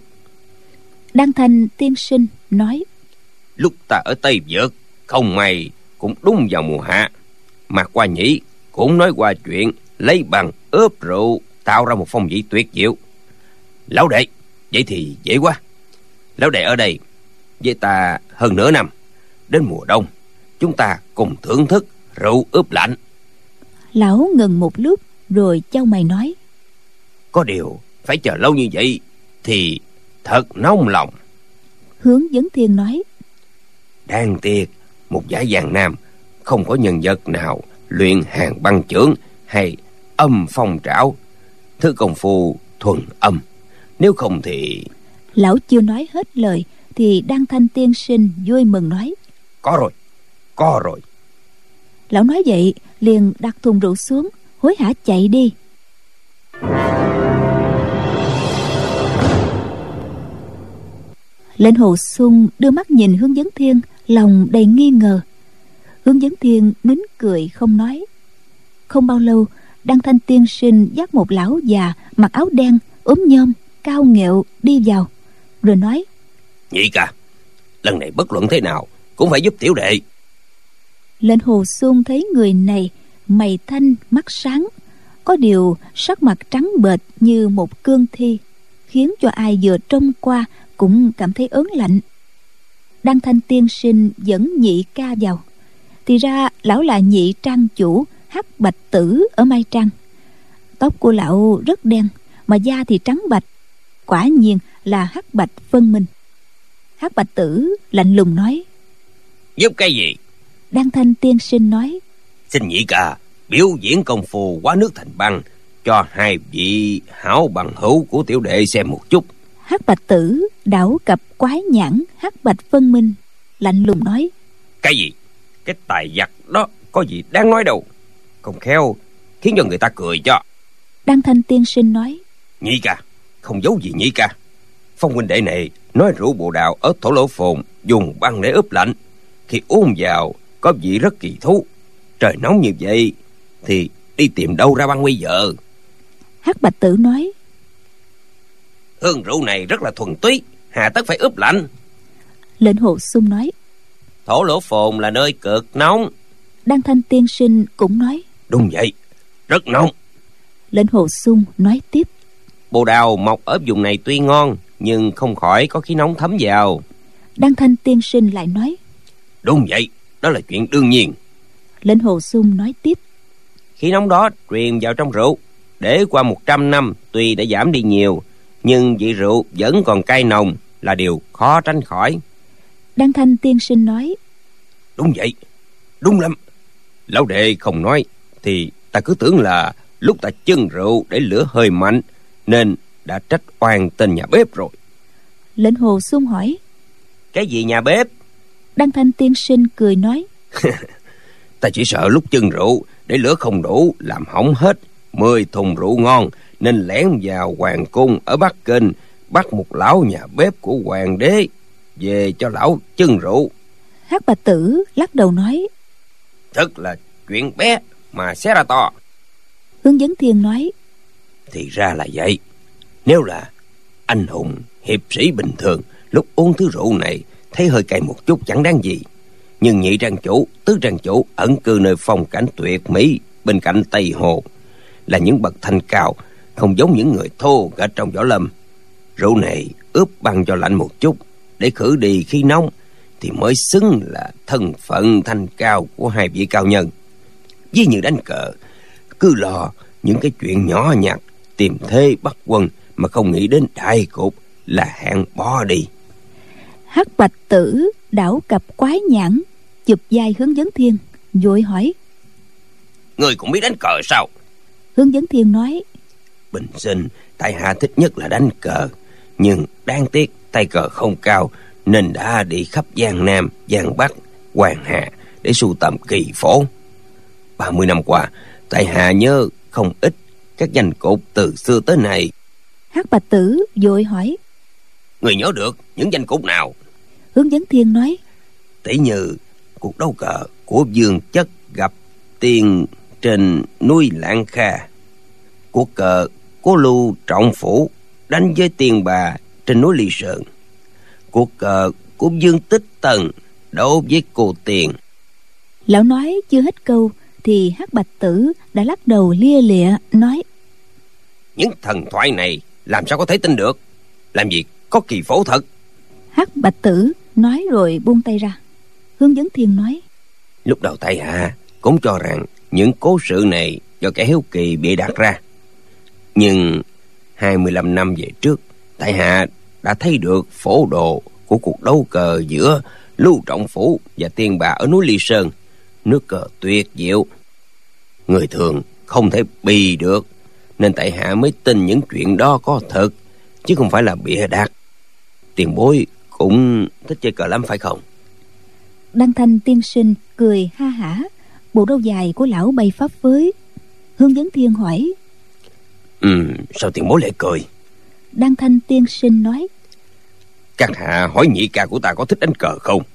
Đan Thanh tiên sinh nói, lúc ta ở Tây Vực không may cũng đúng vào mùa hạ, Mạc Hoa Nhĩ cũng nói qua chuyện lấy bằng ướp rượu tạo ra một phong vị tuyệt diệu. Lão đệ, vậy thì dễ quá. Lão đệ ở đây với ta hơn nửa năm, đến mùa đông chúng ta cùng thưởng thức rượu ướp lạnh. Lão ngừng một lúc rồi chau mày nói, có điều phải chờ lâu như vậy thì thật nóng lòng. Hướng Dẫn Thiên nói, đáng tiếc một giả Giang Nam không có nhân vật nào luyện hàng băng chưởng hay âm phong trảo, thứ công phu thuần âm. Nếu không thì... Lão chưa nói hết lời thì Đan Thanh tiên sinh vui mừng nói, có rồi, có rồi. Lão nói vậy liền đặt thùng rượu xuống, hối hả chạy đi. Lệnh Hồ Xung đưa mắt nhìn Hướng Dẫn Thiên, lòng đầy nghi ngờ. Hướng Dẫn Thiên nín cười không nói. Không bao lâu, Đan Thanh tiên sinh dắt một lão già mặc áo đen, ốm nhom, cao nghẹo đi vào, rồi nói, nhị ca, lần này bất luận thế nào cũng phải giúp tiểu đệ. Lệnh Hồ Xung thấy người này mày thanh mắt sáng, có điều sắc mặt trắng bệch như một cương thi, khiến cho ai vừa trông qua cũng cảm thấy ớn lạnh. Đan Thanh tiên sinh dẫn nhị ca vào, Thì ra lão là nhị trang chủ Hắc Bạch Tử ở Mai Trang. Tóc của lão rất đen, mà da thì trắng bạch, quả nhiên là hắc bạch phân minh. Hắc Bạch Tử lạnh lùng nói: Giúp cái gì? Đan Thanh tiên sinh nói: Xin nhị ca biểu diễn công phu hóa nước thành băng cho hai vị hảo bằng hữu của tiểu đệ xem một chút. Hắc Bạch Tử đảo cặp quái nhãn hắc bạch phân minh, lạnh lùng nói: Cái gì? Cái tài giặc đó có gì đáng nói đâu, không khéo khiến cho người ta cười cho. Đan Thanh tiên sinh nói: Nhị ca, không giấu gì nhị ca. Phong huynh đệ này nói rượu bồ đào ở Thổ Lỗ Phồn dùng băng để ướp lạnh, khi uống vào có vị rất kỳ thú. Trời nóng như vậy thì đi tìm đâu ra băng bây giờ? Hắc Bạch Tử nói: Hương rượu này rất là thuần túy, hà tất phải ướp lạnh. Lệnh Hồ Xung nói: Thổ Lỗ Phồn là nơi cực nóng. Đan Thanh tiên sinh cũng nói: Đúng vậy, rất nóng. Lệnh Hồ Xung nói tiếp: Bồ đào mọc ở vùng này tuy ngon, nhưng không khỏi có khí nóng thấm vào. Đan Thanh tiên sinh lại nói: Đúng vậy, đó là chuyện đương nhiên. Lệnh Hồ Xung nói tiếp: Khí nóng đó truyền vào trong rượu, để qua một trăm năm tuy đã giảm đi nhiều, nhưng vị rượu vẫn còn cay nồng, là điều khó tránh khỏi. Đan Thanh tiên sinh nói: Đúng vậy, đúng lắm. Lão đệ không nói thì ta cứ tưởng là lúc ta chưng rượu để lửa hơi mạnh nên đã trách oan tên nhà bếp rồi. Lệnh Hồ Xung hỏi: Cái gì nhà bếp? Đan Thanh tiên sinh cười nói: Ta chỉ sợ lúc chưng rượu để lửa không đủ làm hỏng hết mười thùng rượu ngon, nên lén vào hoàng cung ở Bắc Kinh, bắt một lão nhà bếp của hoàng đế về cho lão chưng rượu. Hắc Bạch Tử lắc đầu nói: Thật là chuyện bé mà xé ra to. Hướng Dẫn Thiên nói: Thì ra là vậy. Nếu là anh hùng hiệp sĩ bình thường, lúc uống thứ rượu này thấy hơi cay một chút chẳng đáng gì. Nhưng nhị trang chủ, tứ trang chủ ẩn cư nơi phong cảnh tuyệt mỹ bên cạnh Tây Hồ, là những bậc thanh cao, không giống những người thô cả trong võ lâm. Rượu này ướp băng cho lạnh một chút để khử đi khí nóng thì mới xứng là thân phận thanh cao của hai vị cao nhân. Ví như đánh cờ, cứ lo những cái chuyện nhỏ nhặt, tìm thế bắt quân mà không nghĩ đến đại cục là hạng bỏ đi. Hắc Bạch Tử đảo cặp quái nhãn, chụp vai Hướng Dẫn Thiên, vội hỏi: Người cũng biết đánh cờ sao? Hướng Dẫn Thiên nói: Bình sinh tại hạ thích nhất là đánh cờ, nhưng đáng tiếc tay cờ không cao, nên đã đi khắp Giang Nam, Giang Bắc, Hoàng Hà để sưu tầm kỳ phổ. Ba mươi năm qua, tại hạ nhớ không ít các danh cục từ xưa tới nay. Hắc Bạch Tử vội hỏi: Người nhớ được những danh cục nào? Hướng Dẫn Thiên nói: Tỷ như cuộc đấu cờ của Dương Chất gặp Tiên trên núi Lạng Kha, cuộc cờ của Lưu Trọng Phủ đánh với Tiên Bà trên núi Ly Sơn, cuộc cờ của Dương Tích Tần đấu với Cô Tiền. Lão nói chưa hết câu thì Hắc Bạch Tử đã lắc đầu lia lịa nói: Những thần thoại này làm sao có thể tin được? Làm gì có kỳ phổ thật. Hắc Bạch Tử nói rồi buông tay ra. Hướng Dẫn Thiên nói: Lúc đầu tại hạ cũng cho rằng những cố sự này do kẻ hiếu kỳ bịa đặt ra, nhưng hai mươi lăm năm về trước, tại hạ đã thấy được phổ đồ của cuộc đấu cờ giữa Lưu Trọng Phủ và Tiên Bà ở núi Ly Sơn. Nước cờ tuyệt diệu, người thường không thể bì được, nên tại hạ mới tin những chuyện đó có thật, chứ không phải là bịa đặt. Tiền bối cũng thích chơi cờ lắm phải không? Đăng Thanh tiên sinh cười ha hả, bộ râu dài của lão bay phấp phới. Hướng Dẫn Thiên hỏi: Ừ, sao tiền bối lại cười? Đăng Thanh tiên sinh nói: Các hạ hỏi nhị ca của ta có thích đánh cờ không?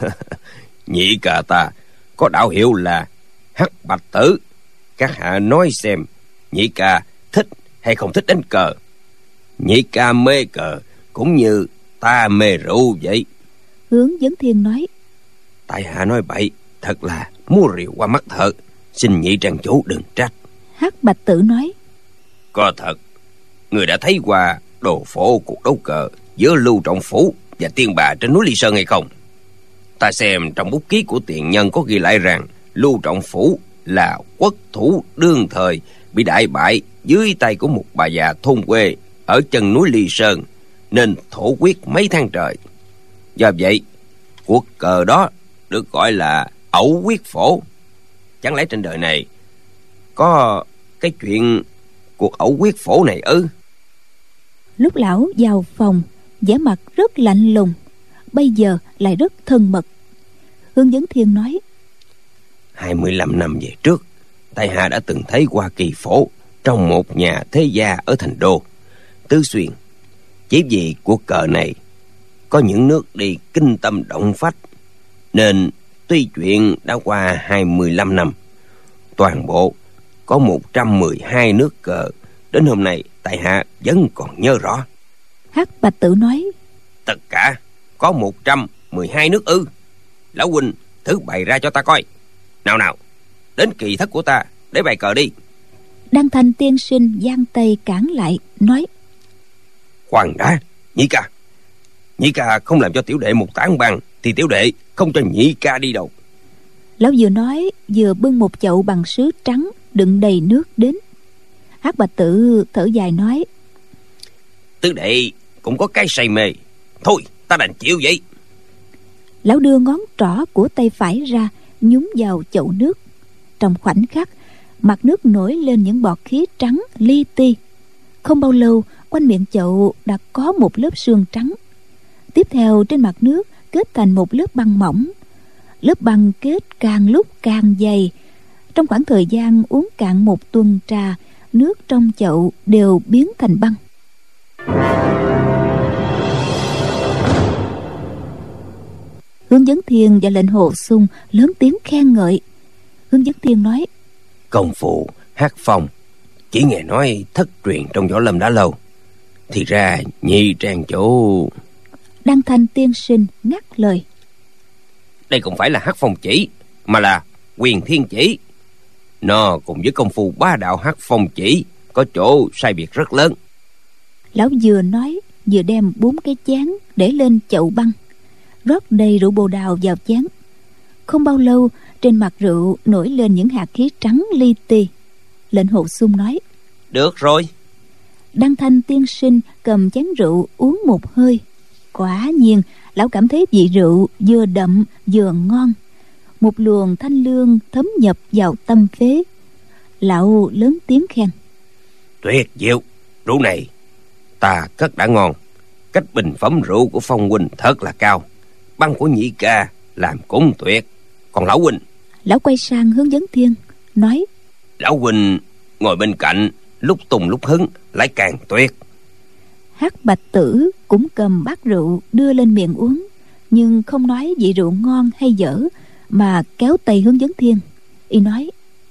Nhị ca ta có đạo hiệu là Hắc Bạch Tử. Các hạ nói xem, nhị ca thích hay không thích đánh cờ? Nhị ca mê cờ cũng như ta mê rượu vậy. Hướng Dẫn Thiên nói: Tại hạ nói bậy, thật là mua rượu qua mắt thợ, xin nhị trang chủ đừng trách. Hắc Bạch Tử nói: Có thật, người đã thấy qua đồ phổ cuộc đấu cờ giữa Lưu Trọng Phủ và Tiên Bà trên núi Ly Sơn hay không? Ta xem trong bút ký của tiền nhân có ghi lại rằng Lưu Trọng Phủ là quốc thủ đương thời bị đại bại dưới tay của một bà già thôn quê ở chân núi Ly Sơn, nên thổ quyết mấy tháng trời. Do vậy, cuộc cờ đó được gọi là Ẩu Quyết Phổ. Chẳng lẽ trên đời này có cái chuyện cuộc Ẩu Quyết Phổ này ư? Lúc lão vào phòng, vẻ mặt rất lạnh lùng, bây giờ lại rất thân mật. Hướng Vấn Thiên nói: hai mươi lăm năm về trước, tại hạ đã từng thấy qua kỳ phổ trong một nhà thế gia ở thành đô Tứ Xuyên. Chỉ vì cuộc cờ này có những nước đi kinh tâm động phách, nên tuy chuyện đã qua hai mươi lăm năm, toàn bộ có một trăm mười hai nước cờ. Đến hôm nay tại hạ vẫn còn nhớ rõ. Hắc Bạch Tử nói: Tất cả có một trăm mười hai nước ư? Lão huynh thử bày ra cho ta coi. Nào nào, đến kỳ thất của ta để bày cờ đi. Đăng Thanh tiên sinh giang tay cản lại, nói: Khoan đã, Nhị ca. Nhị ca không làm cho tiểu đệ một tán bằng thì tiểu đệ không cho nhị ca đi đâu. Lão vừa nói vừa bưng một chậu bằng sứ trắng đựng đầy nước đến. Hắc Bạch Tử thở dài nói: Tứ đệ cũng có cái say mê, thôi ta đành chịu vậy. Lão đưa ngón trỏ của tay phải ra nhúng vào chậu nước. Trong khoảnh khắc, mặt nước nổi lên những bọt khí trắng li ti. Không bao lâu, quanh miệng chậu đã có một lớp sương trắng. Tiếp theo, trên mặt nước kết thành một lớp băng mỏng. Lớp băng kết càng lúc càng dày. Trong khoảng thời gian uống cạn một tuần trà, nước trong chậu đều biến thành băng. Hướng Vấn Thiên và lệnh Hồ Xung lớn tiếng khen ngợi. Hướng Vấn Thiên nói: Công phu hát phong chỉ nghe nói thất truyền trong võ lâm đã lâu, thì ra nhị trang chỗ. Đăng Thanh tiên sinh ngắt lời: Đây không phải là hát phong chỉ, mà là Quyền Thiên chỉ. Nó cùng với công phu bá đạo hát phong chỉ có chỗ sai biệt rất lớn. Lão vừa nói vừa đem bốn cái chén để lên chậu băng, rót đầy rượu bồ đào vào chén. Không bao lâu, trên mặt rượu nổi lên những hạt khí trắng li ti. Lệnh Hồ Xung nói: Được rồi. Đăng Thanh tiên sinh cầm chén rượu uống một hơi. Quả nhiên, lão cảm thấy vị rượu vừa đậm vừa ngon. Một luồng thanh lương thấm nhập vào tâm phế. Lão lớn tiếng khen: Tuyệt diệu, rượu này ta cất đã ngon. Cách bình phẩm rượu của Phong huynh thật là cao. Băng của nhị ca làm cũng tuyệt. Còn lão huynh? Lão quay sang Hướng Vấn Thiên nói: Lão huynh ngồi bên cạnh, lúc tùng lúc hứng lại càng tuyệt. Hắc Bạch Tử cũng cầm bát rượu đưa lên miệng uống, nhưng không nói vị rượu ngon hay dở, mà kéo tay Hướng Vấn Thiên. Y nói: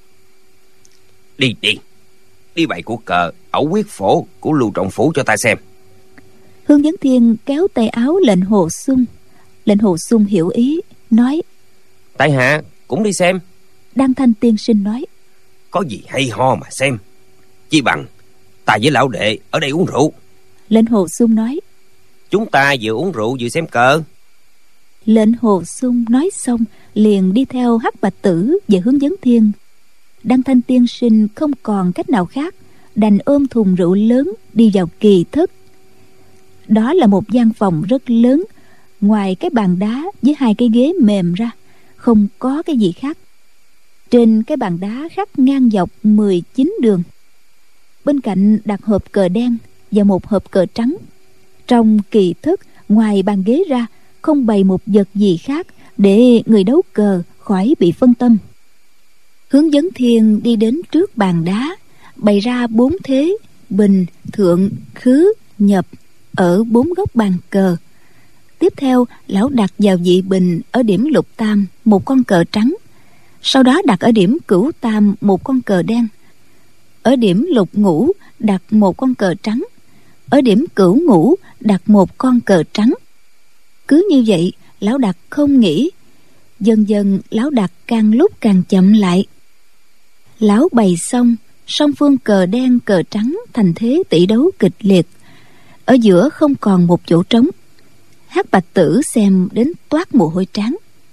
Đi đi, đi bày của cờ Ẩu Quyết Phổ của Lưu Trọng Phủ cho ta xem. Hướng Vấn Thiên kéo tay áo lệnh Hồ Xung. Lệnh Hồ Xung hiểu ý, nói: Tại hạ cũng đi xem. Đăng Thanh tiên sinh nói: Có gì hay ho mà xem, chi bằng ta với lão đệ ở đây uống rượu. Lệnh Hồ Xung nói: Chúng ta vừa uống rượu vừa xem cờ. Lệnh Hồ Xung nói xong liền đi theo Hắc Bạch Tử về Hướng Vấn Thiên. Đăng Thanh tiên sinh không còn cách nào khác, đành ôm thùng rượu lớn đi vào kỳ thất. Đó là một gian phòng rất lớn, ngoài cái bàn đá với hai cái ghế mềm ra, không có cái gì khác. Trên cái bàn đá khắc ngang dọc mười chín đường. Bên cạnh đặt hộp cờ đen và một hộp cờ trắng. Trong kỳ thất, ngoài bàn ghế ra, không bày một vật gì khác để người đấu cờ khỏi bị phân tâm. Hướng Vấn Thiên đi đến trước bàn đá, bày ra bốn thế: bình, thượng, khứ, nhập ở bốn góc bàn cờ. Tiếp theo, lão đặt vào vị bình ở điểm lục tam một con cờ trắng, sau đó đặt ở điểm cửu tam một con cờ đen, ở điểm lục ngũ đặt một con cờ trắng, ở điểm cửu ngũ đặt một con cờ trắng. Cứ như vậy, lão đặt không nghỉ. Dần dần lão đặt càng lúc càng chậm lại. Lão bày xong, song phương cờ đen cờ trắng thành thế tỷ đấu kịch liệt. Ở giữa không còn một chỗ trống. Hắc Bạch Tử xem đến toát mồ hôi trán.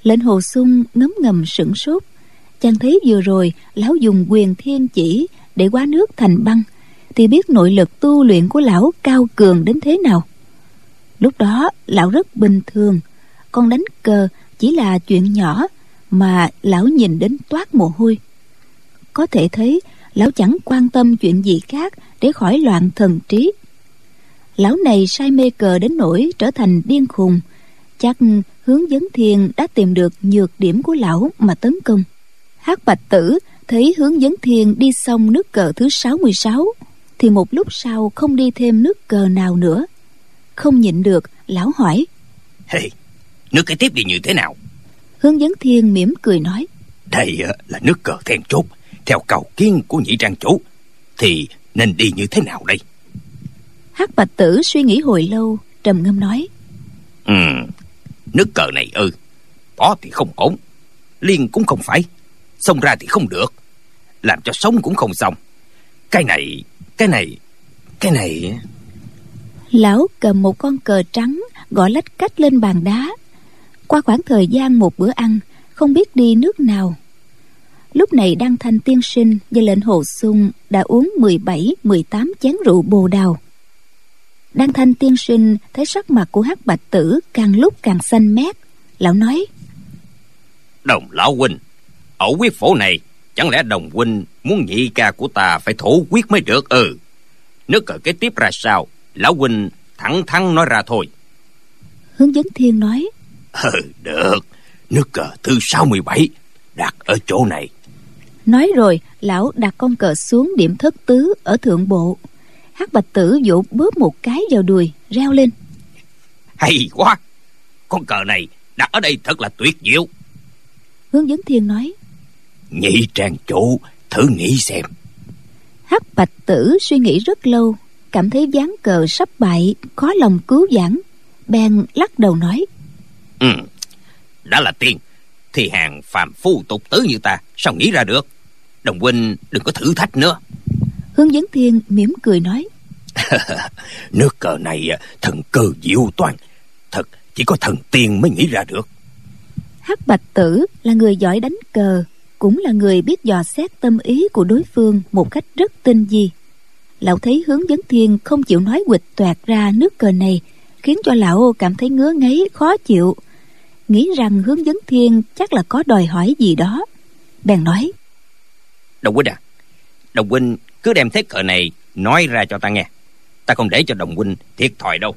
Lệnh Hồ Xung ngấm ngầm sửng sốt. Chàng thấy vừa rồi lão dùng quyền thiên chỉ để hóa nước thành băng, thì biết nội lực tu luyện của lão cao cường đến thế nào. Lúc đó lão rất bình thường, còn đánh cờ chỉ là chuyện nhỏ mà lão nhìn đến toát mồ hôi. Có thể thấy lão chẳng quan tâm chuyện gì khác để khỏi loạn thần trí. Lão này say mê cờ đến nỗi trở thành điên khùng. Chắc Hướng Vấn Thiên đã tìm được nhược điểm của lão mà tấn công. Hắc Bạch Tử thấy Hướng Vấn Thiên đi xong nước cờ thứ sáu mươi sáu thì một lúc sau không đi thêm nước cờ nào nữa. Không nhịn được, lão hỏi: Hey, nước kế tiếp đi như thế nào? Hướng Vấn Thiên mỉm cười nói: Đây là nước cờ then chốt, theo cầu kiến của Nhị Trang chủ, thì nên đi như thế nào đây? Hắc Bạch Tử suy nghĩ hồi lâu, trầm ngâm nói: Ừ, nước cờ này ư, bỏ thì không ổn, liên cũng không phải, xông ra thì không được, làm cho sống cũng không xong. Cái này, cái này, cái này... Lão cầm một con cờ trắng gõ lách cách lên bàn đá. Qua khoảng thời gian một bữa ăn, không biết đi nước nào. Lúc này Đăng Thanh tiên sinh và Lệnh Hồ Xung đã uống mười bảy mười tám chén rượu bồ đào. Đăng Thanh tiên sinh thấy sắc mặt của Hắc Bạch Tử càng lúc càng xanh mét. Lão nói: Đồng lão huynh, ở quyết phổ này, chẳng lẽ đồng huynh muốn nhị ca của ta phải thổ quyết mới được? Ừ, nước cờ kế tiếp ra sao, lão huynh thẳng thắn nói ra thôi. Hướng Vấn Thiên nói: Ừ, được, nước cờ thứ sáu mươi bảy đặt ở chỗ này. Nói rồi lão đặt con cờ xuống điểm thất tứ ở thượng bộ. Hắc Bạch Tử vỗ bóp một cái vào đùi, reo lên: Hay quá, con cờ này đặt ở đây thật là tuyệt diệu. Hướng Vấn Thiên nói: Nhị Trang chủ thử nghĩ xem. Hắc Bạch Tử suy nghĩ rất lâu, cảm thấy ván cờ sắp bại, khó lòng cứu vãn, bèn lắc đầu nói: Ừ, đã là tiền thì hàng phàm phu tục tử như ta sao nghĩ ra được. Đồng huynh đừng có thử thách nữa. Hướng Vấn Thiên mỉm cười nói: Nước cờ này thần cơ diệu toán, thật chỉ có thần tiên mới nghĩ ra được. Hắc Bạch Tử là người giỏi đánh cờ, cũng là người biết dò xét tâm ý của đối phương một cách rất tinh vi. Lão thấy Hướng Vấn Thiên không chịu nói huỵch toẹt ra nước cờ này, khiến cho lão cảm thấy ngứa ngáy khó chịu, nghĩ rằng Hướng Vấn Thiên chắc là có đòi hỏi gì đó, bèn nói: Đồng huynh à, đồng huynh cứ đem thế cờ này nói ra cho ta nghe, ta không để cho đồng huynh thiệt thòi đâu.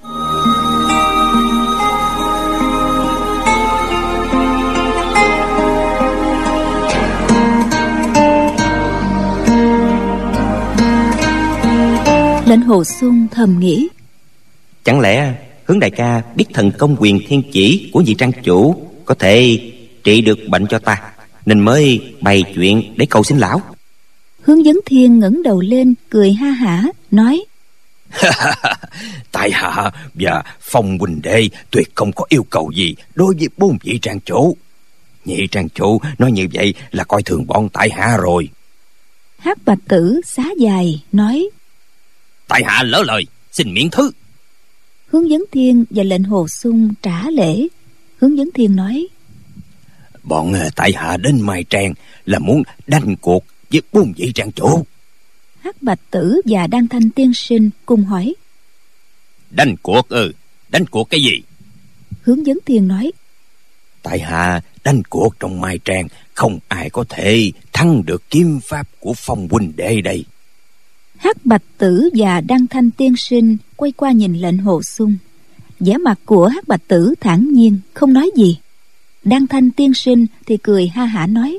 Lệnh Hồ Xung thầm nghĩ: Chẳng lẽ Hướng đại ca biết thần công quyền thiên chỉ của Nhị Trang chủ có thể trị được bệnh cho ta, nên mới bày chuyện để cầu xin lão? Hướng Vấn Thiên ngẩng đầu lên cười ha hả nói: Tại hạ và Phong huynh đệ tuyệt không có yêu cầu gì đối với bốn vị trang chủ. Nhị Trang chủ nói như vậy là coi thường bọn tại hạ rồi. Hắc Bạch Tử xá dài nói: Tại hạ lỡ lời, xin miễn thứ. Hướng Vấn Thiên và Lệnh Hồ Xung trả lễ. Hướng Vấn Thiên nói: Bọn tại hạ đến Mai Trang là muốn đánh cuộc với bốn vị trang chủ. Hắc Bạch Tử và Đăng Thanh tiên sinh cùng hỏi: Đánh cuộc ư? Ừ, đánh cuộc cái gì? Hướng Vấn Thiên nói: Tại hạ đánh cuộc trong Mai Trang không ai có thể thắng được kiếm pháp của Phong huynh đệ đây. Hắc Bạch Tử và Đăng Thanh tiên sinh quay qua nhìn Lệnh Hồ Xung. vẻ mặt của Hắc Bạch Tử thản nhiên không nói gì. Đăng Thanh tiên sinh thì cười ha hả nói: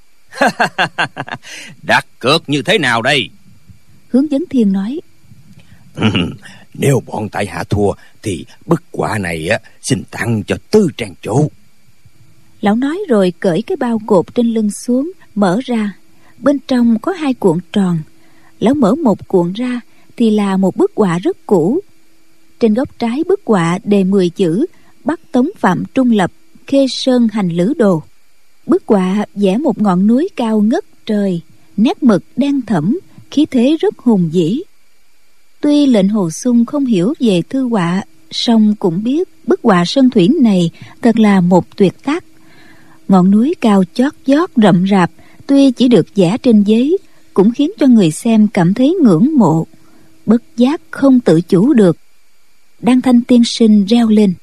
đặt cược như thế nào đây? Hướng Vấn Thiên nói: nếu bọn tại hạ thua thì bức họa này á xin tặng cho Tư trang chủ. Lão nói rồi cởi cái bao cột trên lưng xuống, mở ra. Bên trong có hai cuộn tròn. Lão mở một cuộn ra thì là một bức họa rất cũ. Trên góc trái bức họa đề mười chữ: Bắc Tống Phạm Trung Lập, Khê Sơn Hành Lữ Đồ. Bức họa vẽ một ngọn núi cao ngất trời, nét mực đen thẫm, khí thế rất hùng vĩ. Tuy Lệnh Hồ Xung không hiểu về thư họa, song cũng biết bức họa sơn thủy này thật là một tuyệt tác. Ngọn núi cao chót vót rậm rạp, tuy chỉ được vẽ trên giấy, cũng khiến cho người xem cảm thấy ngưỡng mộ, bất giác không tự chủ được. Đan Thanh tiên sinh reo lên.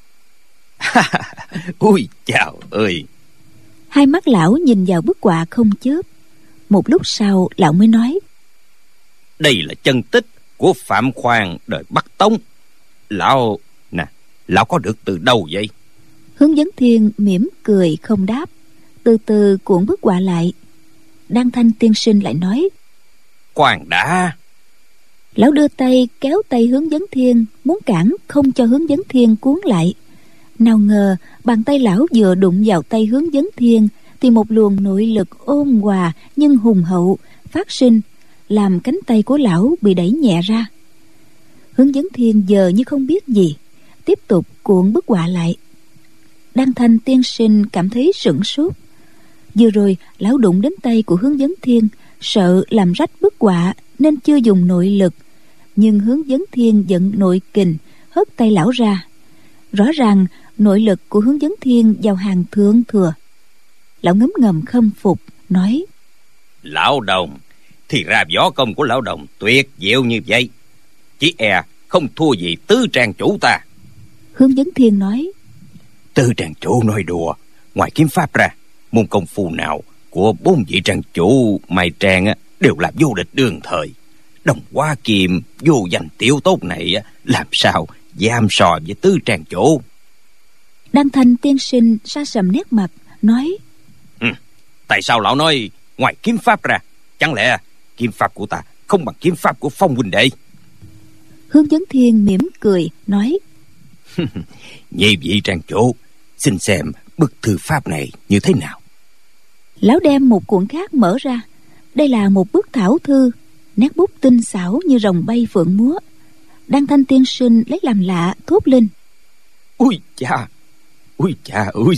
Ui chào ơi! Hai mắt lão nhìn vào bức họa không chớp. Một lúc sau lão mới nói: Đây là chân tích của Phạm Khoan đời Bắc Tông. Lão nè, lão có được từ đâu vậy? Hướng Vấn Thiên mỉm cười không đáp, từ từ cuộn bức họa lại. Đan Thanh tiên sinh lại nói: Khoan đã. Lão đưa tay kéo tay Hướng Vấn Thiên, muốn cản không cho Hướng Vấn Thiên cuốn lại. Nào ngờ bàn tay lão vừa đụng vào tay Hướng Vấn Thiên thì một luồng nội lực ôn hòa nhưng hùng hậu phát sinh, làm cánh tay của lão bị đẩy nhẹ ra. Hướng Vấn Thiên giờ như không biết gì, tiếp tục cuộn bức họa lại. Đan Thanh tiên sinh cảm thấy sửng sốt. Vừa rồi lão đụng đến tay của Hướng Vấn Thiên, sợ làm rách bức họa nên chưa dùng nội lực, nhưng Hướng Vấn Thiên vận nội kình hất tay lão ra. Rõ ràng nội lực của Hướng Vấn Thiên vào hàng thượng thừa. Lão ngấm ngầm khâm phục, nói: Lão Đồng, thì ra võ công của lão Đồng tuyệt diệu như vậy, chỉ e không thua gì Tứ Trang chủ ta. Hướng Vấn Thiên nói: Tứ Trang chủ nói đùa, ngoài kiếm pháp ra, môn công phu nào của bốn vị trang chủ Mai Trang á, đều là vô địch đương thời. Đồng Hoa Kiềm vô danh tiểu tốt này á, làm sao dám so với Tứ Trang chủ? Đan Thanh tiên sinh sa sầm nét mặt, nói: ừ, Tại sao lão nói ngoài kiếm pháp ra? Chẳng lẽ kiếm pháp của ta không bằng kiếm pháp của Phong huynh đệ? Hướng Vấn Thiên mỉm cười nói: Nhị vị trang chủ, xin xem bức thư pháp này như thế nào. Lão đem một cuộn khác mở ra. Đây là một bức thảo thư, nét bút tinh xảo như rồng bay phượng múa. Đan Thanh tiên sinh lấy làm lạ, thốt lên: Ui cha, ui cha ơi!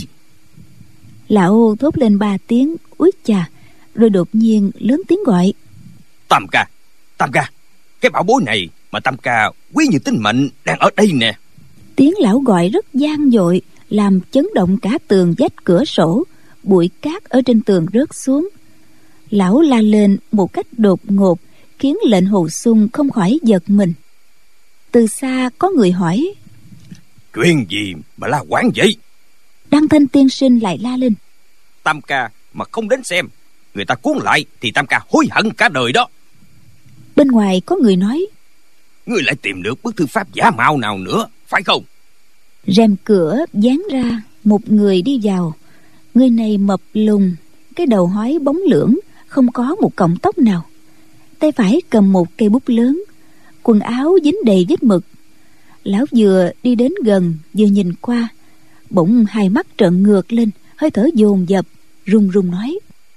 Lão thốt lên ba tiếng úi chà, rồi đột nhiên lớn tiếng gọi: Tam ca, Tam ca, cái bảo bối này mà Tam ca quý như tính mệnh đang ở đây nè. Tiếng lão gọi rất vang dội, làm chấn động cả tường vách cửa sổ, bụi cát ở trên tường rớt xuống. Lão la lên một cách đột ngột, khiến lệnh Hồ Xung không khỏi giật mình. Từ xa có người hỏi: Chuyện gì mà la quán vậy? Đan Thanh tiên sinh lại la lên: Tam ca mà không đến xem, người ta cuốn lại thì Tam ca hối hận cả đời đó. Bên ngoài có người nói: Ngươi lại tìm được bức thư pháp giả mạo nào nữa, phải không? Rèm cửa dán ra, một người đi vào. Người này mập lùn, cái đầu hói bóng lưỡng, không có một cọng tóc nào. Tay phải cầm một cây bút lớn, quần áo dính đầy vết mực. Lão vừa đi đến gần vừa nhìn qua, bỗng hai mắt trợn ngược lên, hơi thở dồn dập, run run nói: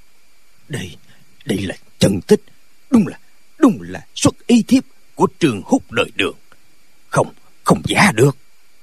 Đây, đây là chân tích, đúng là, đúng là xuất y thiếp của Trường Húc đời Đường. Không, không giả được.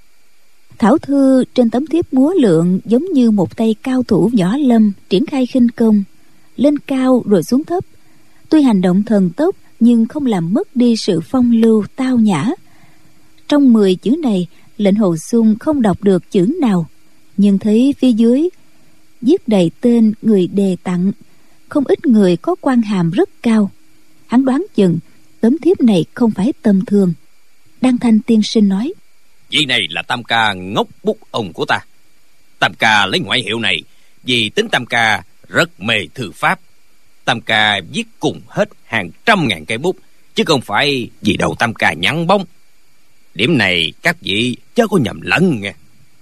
Thảo thư trên tấm thiếp múa lượn giống như một tay cao thủ võ lâm triển khai khinh công, lên cao rồi xuống thấp. Tuy hành động thần tốc nhưng không làm mất đi sự phong lưu tao nhã. Trong mười chữ này, lệnh Hồ Xung không đọc được chữ nào, nhưng thấy phía dưới viết đầy tên người đề tặng, không ít người có quan hàm rất cao. Hắn đoán chừng tấm thiếp này không phải tầm thường. Đan Thanh tiên sinh nói: Vị này là Tam ca ngốc bút ông của ta. Tam ca lấy ngoại hiệu này vì tính Tam ca rất mê thư pháp. Tam ca viết cùng hết hàng trăm ngàn cây bút, chứ không phải vì đầu Tam ca nhẵn bóng. Điểm này các vị chớ có nhầm lẫn nghe.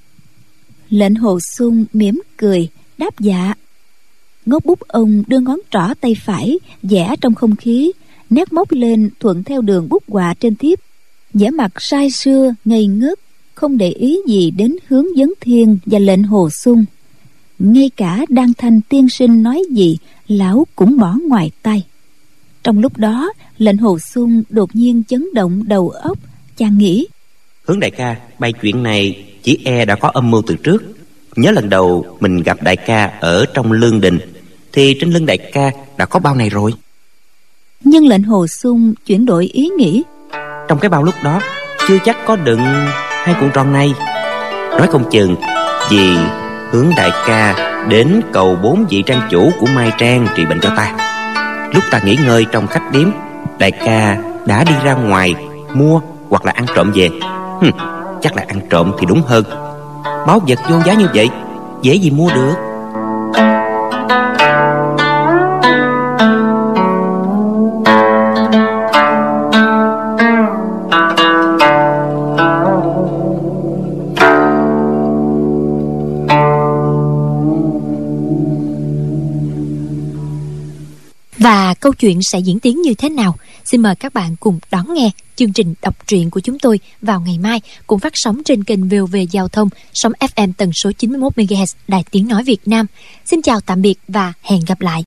Lệnh Hồ Xung mỉm cười đáp dạ. Ngốc bút ông đưa ngón trỏ tay phải vẽ trong không khí, nét móc lên thuận theo đường bút họa trên thiếp, vẻ mặt say sưa ngây ngất, không để ý gì đến Hướng Vấn Thiên và lệnh Hồ Xung. Ngay cả Đan Thanh tiên sinh nói gì, lão cũng bỏ ngoài tai. Trong lúc đó, lệnh Hồ Xung đột nhiên chấn động đầu óc, chàng nghĩ: Hướng đại ca, bay chuyện này chỉ e đã có âm mưu từ trước. Nhớ lần đầu mình gặp đại ca ở trong lương đình, thì trên lưng đại ca đã có bao này rồi. Nhưng lệnh Hồ Xung chuyển đổi ý nghĩ: Trong cái bao lúc đó chưa chắc có đựng hai cuộn tròn này. Nói không chừng vì hướng đại ca đến cầu bốn vị trang chủ của Mai Trang trị bệnh cho ta. Lúc ta nghỉ ngơi trong khách điếm, đại ca đã đi ra ngoài mua hoặc là ăn trộm về. Hừm, chắc là ăn trộm thì đúng hơn. Báu vật vô giá như vậy, dễ gì mua được. Và câu chuyện sẽ diễn tiến như thế nào? Xin mời các bạn cùng đón nghe chương trình đọc truyện của chúng tôi vào ngày mai, cũng phát sóng trên kênh vê o vê Giao thông, sóng ép em tần số chín mươi mốt mê ga héc Đài Tiếng Nói Việt Nam. Xin chào tạm biệt và hẹn gặp lại.